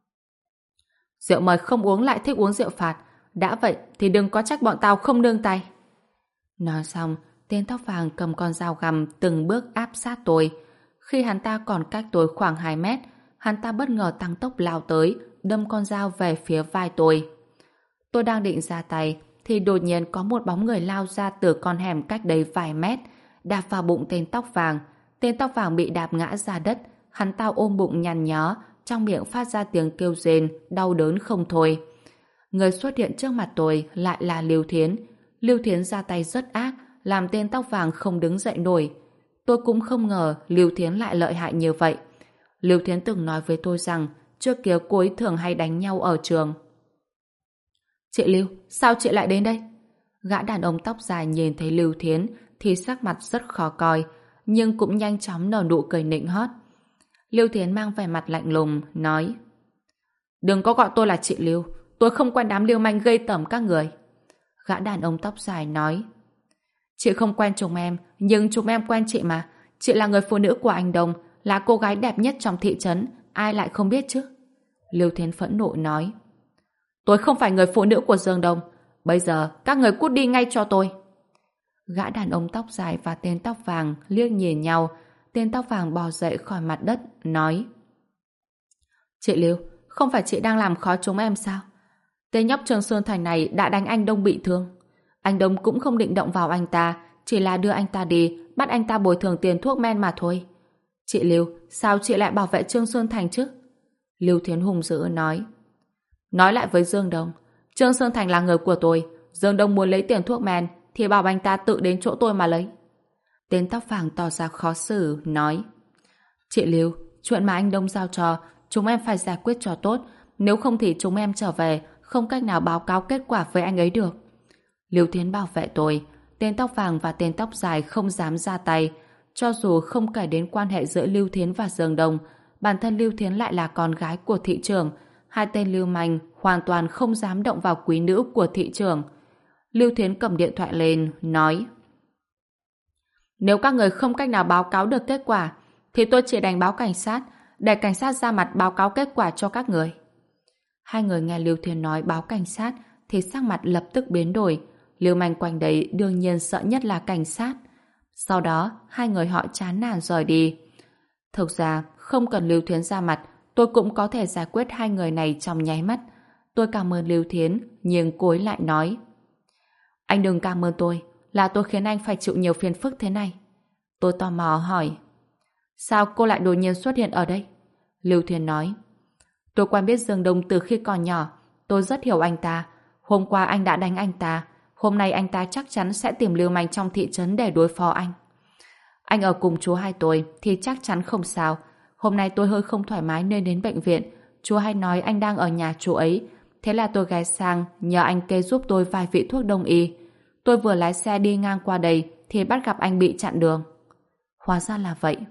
Rượu mời không uống lại thích uống rượu phạt. Đã vậy thì đừng có trách bọn tao không nương tay. Nói xong, tên tóc vàng cầm con dao găm từng bước áp sát tôi. Khi hắn ta còn cách tôi khoảng 2 mét, hắn ta bất ngờ tăng tốc lao tới, đâm con dao về phía vai tôi. Tôi đang định ra tay thì đột nhiên có một bóng người lao ra từ con hẻm cách đấy vài mét, đạp vào bụng tên tóc vàng. Tên tóc vàng bị đạp ngã ra đất, hắn ta ôm bụng nhăn nhó, trong miệng phát ra tiếng kêu rên đau đớn không thôi. Người xuất hiện trước mặt tôi lại là Lưu Thiến. Lưu Thiến ra tay rất ác, làm tên tóc vàng không đứng dậy nổi. Tôi cũng không ngờ Lưu Thiến lại lợi hại như vậy. Lưu Thiến từng nói với tôi rằng trước kia cô ấy thường hay đánh nhau ở trường. Chị Lưu, sao chị lại đến đây? Gã đàn ông tóc dài nhìn thấy Lưu Thiến thì sắc mặt rất khó coi, nhưng cũng nhanh chóng nở nụ cười nịnh hót. Lưu Thiến mang vẻ mặt lạnh lùng, nói: đừng có gọi tôi là chị Lưu, tôi không quen đám lưu manh gây tởm các người. Gã đàn ông tóc dài nói: chị không quen chúng em, nhưng chúng em quen chị mà. Chị là người phụ nữ của anh Đông, là cô gái đẹp nhất trong thị trấn, ai lại không biết chứ? Lưu Thiến phẫn nộ nói: tôi không phải người phụ nữ của Dương Đông, bây giờ các người cút đi ngay cho tôi. Gã đàn ông tóc dài và tên tóc vàng liếc nhìn nhau. Tên tóc vàng bò dậy khỏi mặt đất, nói: chị Lưu, không phải chị đang làm khó chúng em sao? Tên nhóc Trường Sơn Thành này đã đánh anh Đông bị thương. Anh Đông cũng không định động vào anh ta, chỉ là đưa anh ta đi, bắt anh ta bồi thường tiền thuốc men mà thôi. Chị Lưu, sao chị lại bảo vệ Trương Sơn Thành chứ? Lưu Thiến hùng dữ nói: nói lại với Dương Đông, Trương Sơn Thành là người của tôi. Dương Đông muốn lấy tiền thuốc men thì bảo anh ta tự đến chỗ tôi mà lấy. Tên tóc vàng tỏ ra khó xử, nói: chị Lưu, chuyện mà anh Đông giao cho chúng em phải giải quyết cho tốt, nếu không thì chúng em trở về không cách nào báo cáo kết quả với anh ấy được. Lưu Thiến bảo vệ tôi. Tên tóc vàng và tên tóc dài không dám ra tay. Cho dù không kể đến quan hệ giữa Lưu Thiến và Dương Đông, bản thân Lưu Thiến lại là con gái của thị trưởng. Hai tên lưu manh hoàn toàn không dám động vào quý nữ của thị trưởng. Lưu Thiến cầm điện thoại lên, nói: nếu các người không cách nào báo cáo được kết quả thì tôi chỉ đành báo cảnh sát, để cảnh sát ra mặt báo cáo kết quả cho các người. Hai người nghe Lưu Thiến nói báo cảnh sát thì sắc mặt lập tức biến đổi. Lưu manh quanh đấy đương nhiên sợ nhất là cảnh sát. Sau đó hai người họ chán nản rời đi. Thực ra không cần Lưu Thiến ra mặt, tôi cũng có thể giải quyết hai người này trong nháy mắt. Tôi cảm ơn Lưu Thiến, nhưng cô ấy lại nói: anh đừng cảm ơn tôi, là tôi khiến anh phải chịu nhiều phiền phức thế này. Tôi tò mò hỏi: sao cô lại đột nhiên xuất hiện ở đây? Lưu Thiến nói: tôi quen biết Dương Đông từ khi còn nhỏ, tôi rất hiểu anh ta. Hôm qua anh đã đánh anh ta, hôm nay anh ta chắc chắn sẽ tìm lưu manh trong thị trấn để đối phó anh. Anh ở cùng chú hai tôi thì chắc chắn không sao. Hôm nay tôi hơi không thoải mái nên đến bệnh viện. Chú hai nói anh đang ở nhà chú ấy, thế là tôi ghé sang nhờ anh kê giúp tôi vài vị thuốc đông y. Tôi vừa lái xe đi ngang qua đây thì bắt gặp anh bị chặn đường. Hóa ra là vậy.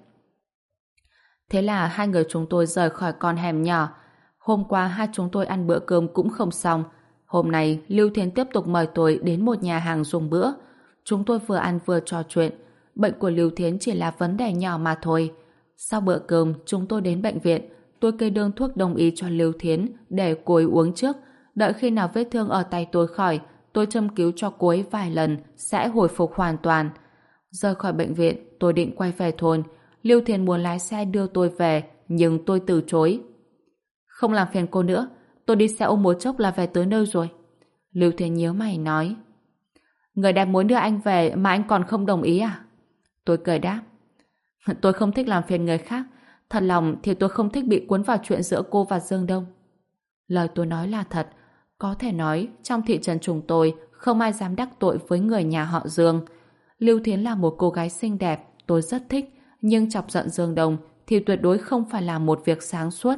Thế là hai người chúng tôi rời khỏi con hẻm nhỏ. Hôm qua hai chúng tôi ăn bữa cơm cũng không xong. Hôm nay Lưu Thiến tiếp tục mời tôi đến một nhà hàng dùng bữa. Chúng tôi vừa ăn vừa trò chuyện. Bệnh của Lưu Thiến chỉ là vấn đề nhỏ mà thôi. Sau bữa cơm chúng tôi đến bệnh viện. Tôi kê đơn thuốc đông y cho Lưu Thiến để cô ấy uống trước. Đợi khi nào vết thương ở tay tôi khỏi, tôi châm cứu cho cô ấy vài lần sẽ hồi phục hoàn toàn. Rời khỏi bệnh viện, tôi định quay về thôn. Lưu Thiến muốn lái xe đưa tôi về, nhưng tôi từ chối. Không làm phiền cô nữa, tôi đi xe ôm một chốc là về tới nơi rồi. Lưu Thiến nhíu mày nói: người đẹp muốn đưa anh về mà anh còn không đồng ý à? Tôi cười đáp: tôi không thích làm phiền người khác. Thật lòng thì tôi không thích bị cuốn vào chuyện giữa cô và Dương Đông. Lời tôi nói là thật. Có thể nói trong thị trấn chúng tôi không ai dám đắc tội với người nhà họ Dương. Lưu Thiến là một cô gái xinh đẹp, tôi rất thích, nhưng chọc giận Dương Đông thì tuyệt đối không phải là một việc sáng suốt.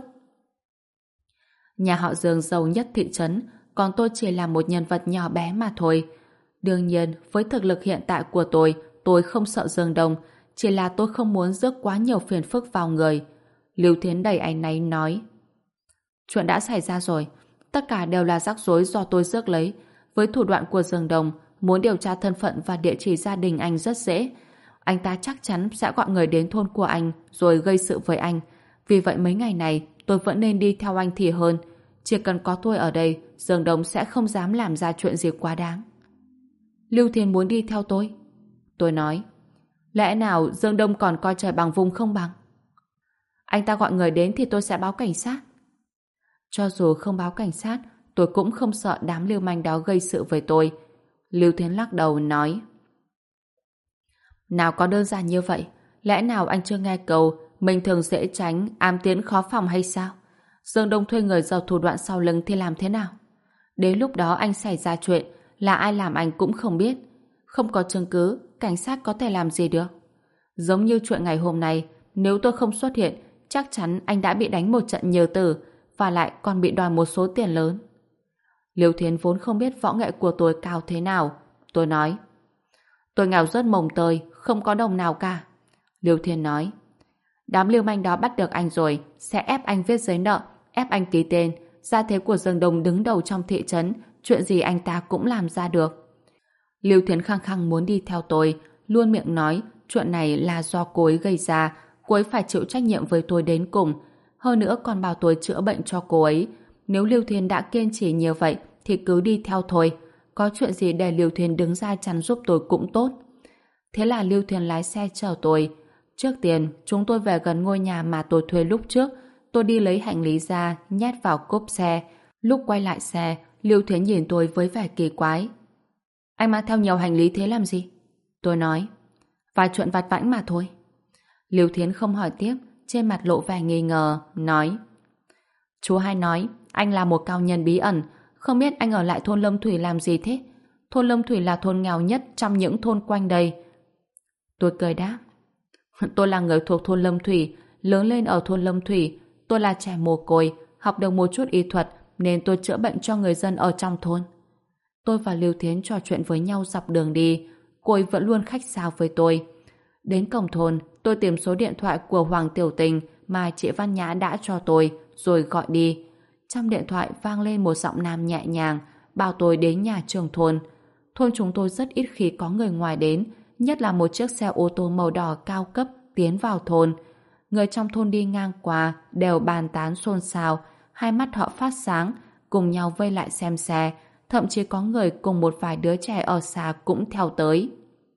Nhà họ Dương giàu nhất thị trấn, còn tôi chỉ là một nhân vật nhỏ bé mà thôi. Đương nhiên, với thực lực hiện tại của tôi không sợ Dương Đông, chỉ là tôi không muốn rước quá nhiều phiền phức vào người. Lưu Thiến đầy áy náy nói: chuyện đã xảy ra rồi, tất cả đều là rắc rối do tôi rước lấy. Với thủ đoạn của Dương Đông, muốn điều tra thân phận và địa chỉ gia đình anh rất dễ. Anh ta chắc chắn sẽ gọi người đến thôn của anh rồi gây sự với anh. Vì vậy mấy ngày này tôi vẫn nên đi theo anh thì hơn. Chỉ cần có tôi ở đây, Dương Đông sẽ không dám làm ra chuyện gì quá đáng. Lưu Thiến muốn đi theo tôi. Tôi nói: lẽ nào Dương Đông còn coi trời bằng vùng không bằng? Anh ta gọi người đến thì tôi sẽ báo cảnh sát. Cho dù không báo cảnh sát, tôi cũng không sợ đám lưu manh đó gây sự với tôi. Lưu Thiến lắc đầu nói: nào có đơn giản như vậy. Lẽ nào anh chưa nghe câu mình thường dễ tránh, ám tiến khó phòng hay sao? Dương Đông thuê người giàu thủ đoạn sau lưng thì làm thế nào? Đến lúc đó anh xảy ra chuyện, là ai làm anh cũng không biết. Không có chứng cứ, cảnh sát có thể làm gì được? Giống như chuyện ngày hôm nay, nếu tôi không xuất hiện, chắc chắn anh đã bị đánh một trận nhờ tử, và lại còn bị đòi một số tiền lớn. Lưu Thiến vốn không biết võ nghệ của tôi cao thế nào, Tôi nói. Tôi nghèo rớt mồng tơi, không có đồng nào cả. Liêu Thiên nói. Đám lưu manh đó bắt được anh rồi, sẽ ép anh viết giấy nợ, ép anh ký tên. Gia thế của Dương Đông đứng đầu trong thị trấn, chuyện gì anh ta cũng làm ra được. Lưu Thiến khăng khăng muốn đi theo tôi, luôn miệng nói chuyện này là do cô ấy gây ra, cô ấy phải chịu trách nhiệm với tôi đến cùng. Hơn nữa còn bảo tôi chữa bệnh cho cô ấy. Nếu Lưu Thiến đã kiên trì như vậy thì cứ đi theo thôi. Có chuyện gì để Lưu Thiến đứng ra chắn giúp tôi cũng tốt. Thế là Lưu Thiến lái xe chở tôi. Trước tiên, chúng tôi về gần ngôi nhà mà tôi thuê lúc trước. Tôi đi lấy hành lý ra, nhét vào cốp xe. Lúc quay lại xe, Lưu Thiến nhìn tôi với vẻ kỳ quái. Anh mang theo nhiều hành lý thế làm gì? Tôi nói. Vài chuyện vặt vãnh mà thôi. Lưu Thiến không hỏi tiếp, trên mặt lộ vẻ nghi ngờ, nói. Chú hay nói, anh là một cao nhân bí ẩn, không biết anh ở lại thôn Lâm Thủy làm gì thế? Thôn Lâm Thủy là thôn nghèo nhất trong những thôn quanh đây. Tôi cười đáp. Tôi là người thuộc thôn Lâm Thủy, lớn lên ở thôn Lâm Thủy. Tôi là trẻ mồ côi, học được một chút y thuật nên tôi chữa bệnh cho người dân ở trong thôn. Tôi và Lưu Thiến trò chuyện với nhau dọc đường đi. Cô ấy vẫn luôn khách sáo với tôi. Đến cổng thôn, tôi tìm số điện thoại của Hoàng Tiểu Tình mà chị Văn Nhã đã cho tôi, rồi gọi đi. Trong điện thoại vang lên một giọng nam nhẹ nhàng, bảo tôi đến nhà trưởng thôn. Thôn chúng tôi rất ít khi có người ngoài đến, nhất là một chiếc xe ô tô màu đỏ cao cấp tiến vào thôn. Người trong thôn đi ngang qua đều bàn tán xôn xao, hai mắt họ phát sáng, cùng nhau vây lại xem xe. Thậm chí có người cùng một vài đứa trẻ ở xa cũng theo tới.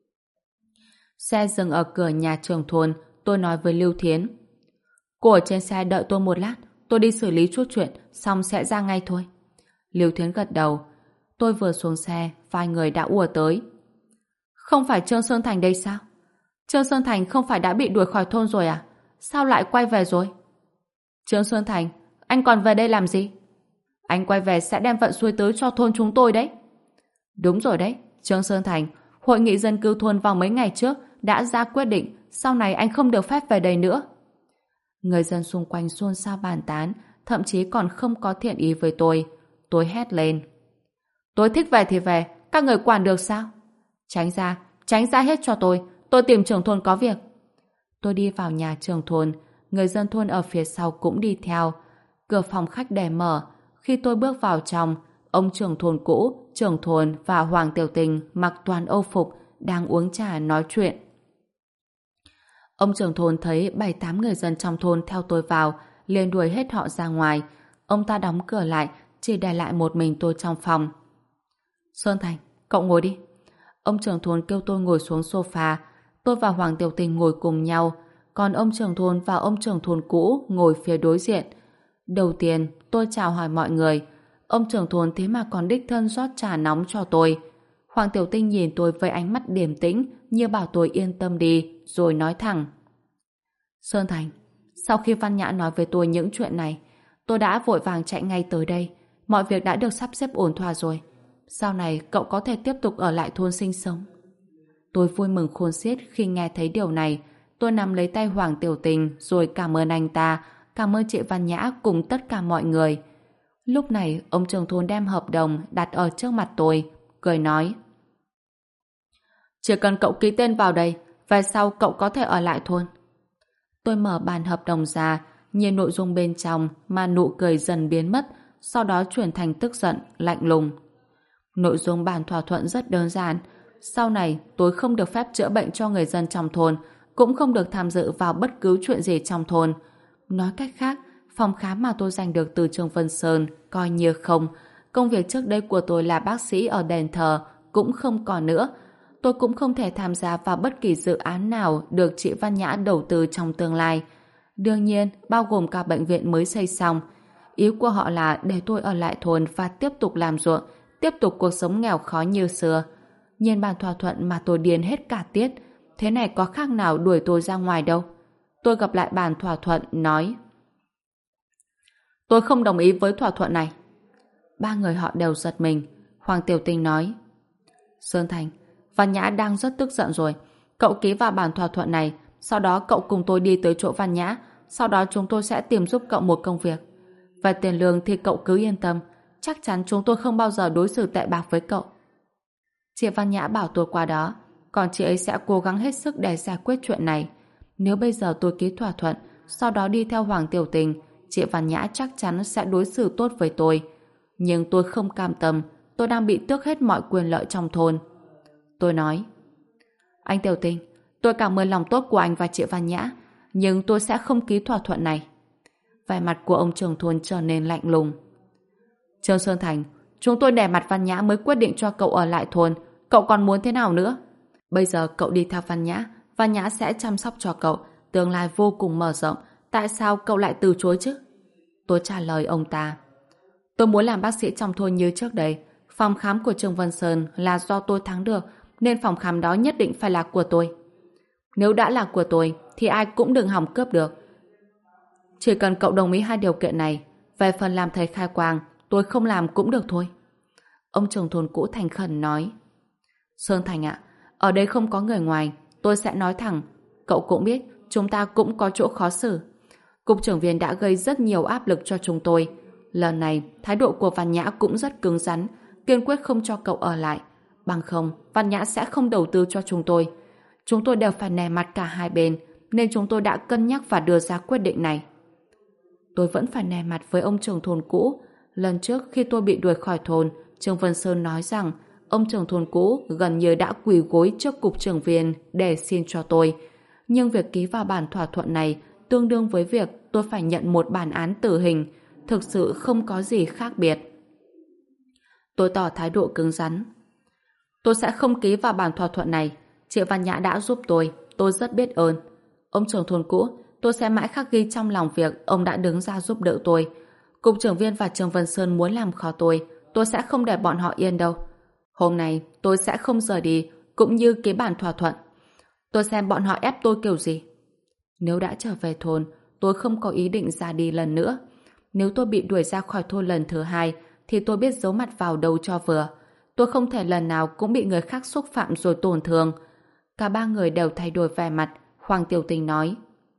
Xe dừng ở cửa nhà trưởng thôn, tôi nói với Lưu Thiến. Cô ở trên xe đợi tôi một lát, tôi đi xử lý chút chuyện, xong sẽ ra ngay thôi. Lưu Thiến gật đầu. Tôi vừa xuống xe, vài người đã ùa tới. Không phải Trương Sơn Thành đây sao? Trương Sơn Thành không phải đã bị đuổi khỏi thôn rồi à? Sao lại quay về rồi? Trương Sơn Thành, anh còn về đây làm gì? Anh quay về sẽ đem vận xuôi tới cho thôn chúng tôi đấy. Đúng rồi đấy, Trương Sơn Thành, hội nghị dân cư thôn vào mấy ngày trước đã ra quyết định sau này anh không được phép về đây nữa. Người dân xung quanh xôn xao bàn tán, thậm chí còn không có thiện ý với tôi. Tôi hét lên. Tôi thích về thì về, các người quản được sao? Tránh ra hết cho tôi tìm trưởng thôn có việc. Tôi đi vào nhà trưởng thôn, người dân thôn ở phía sau cũng đi theo. Cửa phòng khách để mở. Khi tôi bước vào trong, ông trưởng thôn cũ, trưởng thôn và Hoàng Tiểu Tình mặc toàn âu phục, đang uống trà nói chuyện. Ông trưởng thôn thấy 7-8 người dân trong thôn theo tôi vào, liền đuổi hết họ ra ngoài. Ông ta đóng cửa lại, chỉ để lại một mình tôi trong phòng. Sơn Thành, cậu ngồi đi. Ông trưởng thôn kêu tôi ngồi xuống sofa. Tôi và Hoàng Tiểu Tình ngồi cùng nhau, còn ông trưởng thôn và ông trưởng thôn cũ ngồi phía đối diện. Đầu tiên, tôi chào hỏi mọi người. Ông trưởng thôn thế mà còn đích thân rót trà nóng cho tôi. Hoàng Tiểu Tinh nhìn tôi với ánh mắt điềm tĩnh, như bảo tôi yên tâm đi, rồi nói thẳng. Sơn Thành, sau khi Văn Nhã nói với tôi những chuyện này, tôi đã vội vàng chạy ngay tới đây. Mọi việc đã được sắp xếp ổn thỏa rồi. Sau này cậu có thể tiếp tục ở lại thôn sinh sống. Tôi vui mừng khôn xiết khi nghe thấy điều này. Tôi nắm lấy tay Hoàng Tiểu Tình rồi cảm ơn anh ta, cảm ơn chị Văn Nhã cùng tất cả mọi người. Lúc này, ông trưởng thôn đem hợp đồng đặt ở trước mặt tôi, cười nói. Chỉ cần cậu ký tên vào đây, về sau cậu có thể ở lại thôn. Tôi mở bản hợp đồng ra, nhìn nội dung bên trong mà nụ cười dần biến mất, sau đó chuyển thành tức giận, lạnh lùng. Nội dung bản thỏa thuận rất đơn giản. Sau này, tôi không được phép chữa bệnh cho người dân trong thôn, cũng không được tham dự vào bất cứ chuyện gì trong thôn. Nói cách khác, phòng khám mà tôi giành được từ Trương Vân Sơn coi như không. Công việc trước đây của tôi là bác sĩ ở đền thờ cũng không còn nữa. Tôi cũng không thể tham gia vào bất kỳ dự án nào được chị Văn Nhã đầu tư trong tương lai. Đương nhiên, bao gồm cả bệnh viện mới xây xong. Ý của họ là để tôi ở lại thôn và tiếp tục làm ruộng, tiếp tục cuộc sống nghèo khó như xưa. Nhìn bản thỏa thuận mà tôi điên hết cả tiết. Thế này có khác nào đuổi tôi ra ngoài đâu. Tôi gặp lại bản thỏa thuận, nói. Tôi không đồng ý với thỏa thuận này. Ba người họ đều giật mình. Hoàng Tiểu Tinh nói. Sơn Thành, Văn Nhã đang rất tức giận rồi. Cậu ký vào bản thỏa thuận này, sau đó cậu cùng tôi đi tới chỗ Văn Nhã, sau đó chúng tôi sẽ tìm giúp cậu một công việc. Về tiền lương thì cậu cứ yên tâm, chắc chắn chúng tôi không bao giờ đối xử tệ bạc với cậu. Chị Văn Nhã bảo tôi qua đó, còn chị ấy sẽ cố gắng hết sức để giải quyết chuyện này. Nếu bây giờ tôi ký thỏa thuận, sau đó đi theo Hoàng Tiểu Tình, chị Văn Nhã chắc chắn sẽ đối xử tốt với tôi. Nhưng tôi không cam tâm, tôi đang bị tước hết mọi quyền lợi trong thôn. Tôi nói, anh Tiểu Tình, tôi cảm ơn lòng tốt của anh và chị Văn Nhã, nhưng tôi sẽ không ký thỏa thuận này. Vẻ mặt của ông trưởng thôn trở nên lạnh lùng. Trương Sơn Thành, chúng tôi nể mặt Văn Nhã mới quyết định cho cậu ở lại thôn, cậu còn muốn thế nào nữa? Bây giờ cậu đi theo Văn Nhã sẽ chăm sóc cho cậu, tương lai vô cùng mở rộng, tại sao cậu lại từ chối chứ? Tôi trả lời ông ta. Tôi muốn làm bác sĩ trong thôn như trước đây, phòng khám của Trương Vân Sơn là do tôi thắng được, nên phòng khám đó nhất định phải là của tôi. Nếu đã là của tôi, thì ai cũng đừng hòng cướp được. Chỉ cần cậu đồng ý hai điều kiện này, về phần làm thầy khai quang, tôi không làm cũng được thôi. Ông trưởng thôn cũ thành khẩn nói. Sơn Thành ạ, ở đây không có người ngoài, tôi sẽ nói thẳng. Cậu cũng biết, chúng ta cũng có chỗ khó xử. Cục trưởng viên đã gây rất nhiều áp lực cho chúng tôi. Lần này, thái độ của Văn Nhã cũng rất cứng rắn, kiên quyết không cho cậu ở lại. Bằng không, Văn Nhã sẽ không đầu tư cho chúng tôi. Chúng tôi đều phải nể mặt cả hai bên, nên chúng tôi đã cân nhắc và đưa ra quyết định này. Tôi vẫn phải nể mặt với ông trưởng thôn cũ. Lần trước khi tôi bị đuổi khỏi thôn, Trương Vân Sơn nói rằng ông trưởng thôn cũ gần như đã quỳ gối trước cục trưởng viên để xin cho tôi. Nhưng việc ký vào bản thỏa thuận này tương đương với việc tôi phải nhận một bản án tử hình, thực sự không có gì khác biệt. Tôi tỏ thái độ cứng rắn. Tôi sẽ không ký vào bản thỏa thuận này. Chị Văn Nhã đã giúp tôi rất biết ơn. Ông trưởng thôn cũ, tôi sẽ mãi khắc ghi trong lòng việc ông đã đứng ra giúp đỡ tôi. Cục trưởng viên và Trương Vân Sơn muốn làm khó tôi sẽ không để bọn họ yên đâu. Hôm nay tôi sẽ không rời đi, cũng như ký bản thỏa thuận. Tôi xem bọn họ ép tôi kiểu gì. Nếu đã trở về thôn, tôi không có ý định ra đi lần nữa. Nếu tôi bị đuổi ra khỏi thôn lần thứ hai, thì tôi biết giấu mặt vào đâu cho vừa. Tôi không thể lần nào cũng bị người khác xúc phạm rồi tổn thương. Cả ba người đều thay đổi vẻ mặt. Hoàng Tiểu Tình nói.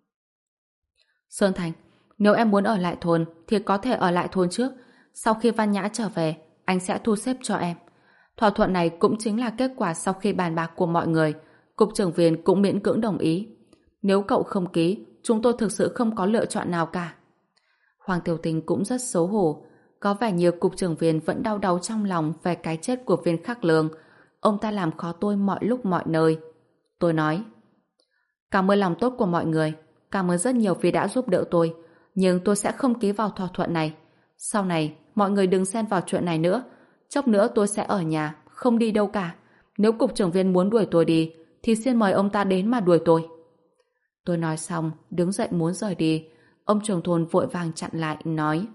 Sơn Thành, nếu em muốn ở lại thôn thì có thể ở lại thôn trước. Sau khi Văn Nhã trở về, anh sẽ thu xếp cho em. Thỏa thuận này cũng chính là kết quả sau khi bàn bạc của mọi người. Cục trưởng viên cũng miễn cưỡng đồng ý. Nếu cậu không ký, chúng tôi thực sự không có lựa chọn nào cả. Hoàng Tiểu Tình cũng rất xấu hổ. Có vẻ như cục trưởng viên vẫn đau đáu trong lòng về cái chết của Viên Khắc Lương. Ông ta làm khó tôi mọi lúc mọi nơi. Tôi nói, cảm ơn lòng tốt của mọi người. Cảm ơn rất nhiều vì đã giúp đỡ tôi. Nhưng tôi sẽ không ký vào thỏa thuận này. Sau này, mọi người đừng xen vào chuyện này nữa. Chốc nữa tôi sẽ ở nhà, không đi đâu cả. Nếu cục trưởng viên muốn đuổi tôi đi, thì xin mời ông ta đến mà đuổi tôi. Tôi nói xong, đứng dậy muốn rời đi. Ông trưởng thôn vội vàng chặn lại, nói,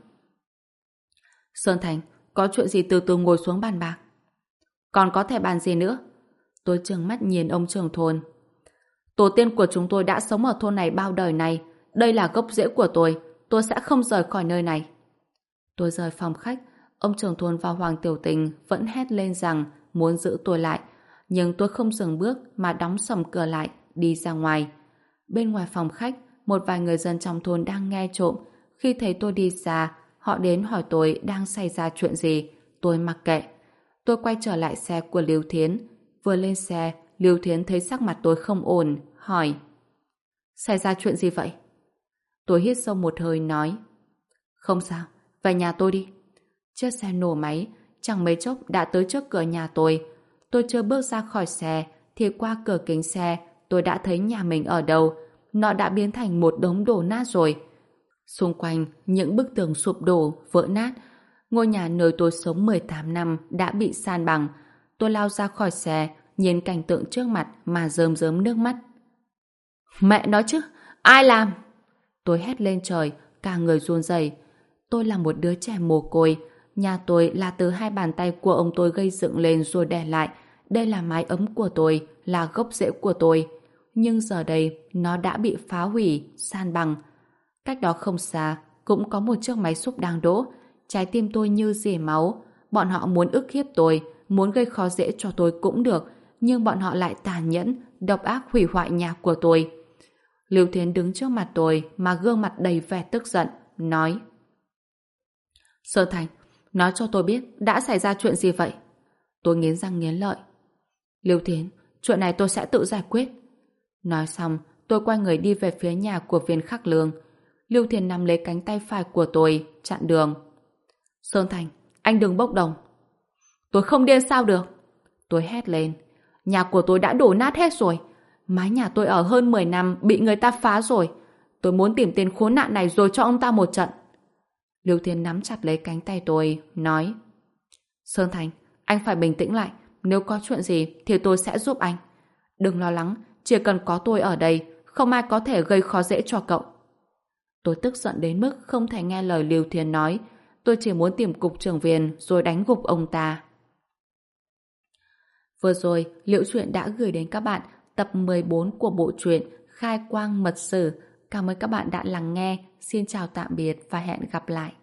Sơn Thành, có chuyện gì từ từ ngồi xuống bàn bạc. Còn có thể bàn gì nữa? Tôi trừng mắt nhìn ông trưởng thôn. Tổ tiên của chúng tôi đã sống ở thôn này bao đời này. Đây là gốc rễ của tôi sẽ không rời khỏi nơi này. Tôi rời phòng khách. Ông trưởng thôn và Hoàng Tiểu Tình vẫn hét lên rằng muốn giữ tôi lại. Nhưng tôi không dừng bước mà đóng sầm cửa lại, đi ra ngoài. Bên ngoài phòng khách, một vài người dân trong thôn đang nghe trộm. Khi thấy tôi đi xa, họ đến hỏi tôi đang xảy ra chuyện gì. Tôi mặc kệ. Tôi quay trở lại xe của Lưu Thiến. Vừa lên xe, Lưu Thiến thấy sắc mặt tôi không ổn, hỏi, xảy ra chuyện gì vậy? Tôi hít sâu một hơi nói, không sao, về nhà tôi đi. Chiếc xe nổ máy, chẳng mấy chốc đã tới trước cửa nhà tôi. Tôi chưa bước ra khỏi xe, thì qua cửa kính xe, tôi đã thấy nhà mình ở đâu. Nó đã biến thành một đống đổ nát rồi. Xung quanh, những bức tường sụp đổ, vỡ nát. Ngôi nhà nơi tôi sống 18 năm đã bị san bằng. Tôi lao ra khỏi xe, nhìn cảnh tượng trước mặt mà rơm rớm nước mắt. Mẹ nói chứ, ai làm? Tôi hét lên trời, cả người run rẩy. Tôi là một đứa trẻ mồ côi. Nhà tôi là từ hai bàn tay của ông tôi gây dựng lên rồi để lại. Đây là mái ấm của tôi, là gốc rễ của tôi. Nhưng giờ đây, nó đã bị phá hủy, san bằng. Cách đó không xa, cũng có một chiếc máy xúc đang đỗ. Trái tim tôi như rỉ máu. Bọn họ muốn ức hiếp tôi, muốn gây khó dễ cho tôi cũng được, nhưng bọn họ lại tàn nhẫn, độc ác hủy hoại nhà của tôi. Lưu Thiến đứng trước mặt tôi mà gương mặt đầy vẻ tức giận, nói, Sơn Thành, nói cho tôi biết đã xảy ra chuyện gì vậy? Tôi nghiến răng nghiến lợi. Lưu Thiến, chuyện này tôi sẽ tự giải quyết. Nói xong, tôi quay người đi về phía nhà của Viên Khắc Lương. Lưu Thiến nắm lấy cánh tay phải của tôi, chặn đường. Sơn Thành, anh đừng bốc đồng. Tôi không điên sao được? Tôi hét lên. Nhà của tôi đã đổ nát hết rồi. Mái nhà tôi ở hơn 10 năm bị người ta phá rồi. Tôi muốn tìm tên khốn nạn này rồi cho ông ta một trận. Lưu Thiến nắm chặt lấy cánh tay tôi, nói. Sơn Thành, anh phải bình tĩnh lại. Nếu có chuyện gì thì tôi sẽ giúp anh. Đừng lo lắng, chỉ cần có tôi ở đây, không ai có thể gây khó dễ cho cậu. Tôi tức giận đến mức không thể nghe lời Lưu Thiến nói. Tôi chỉ muốn tìm cục trưởng Viên rồi đánh gục ông ta. Vừa rồi, Liễu Chuyện đã gửi đến các bạn tập 14 của bộ truyện Khai Quang Mật Sử. Cảm ơn các bạn đã lắng nghe. Xin chào tạm biệt và hẹn gặp lại.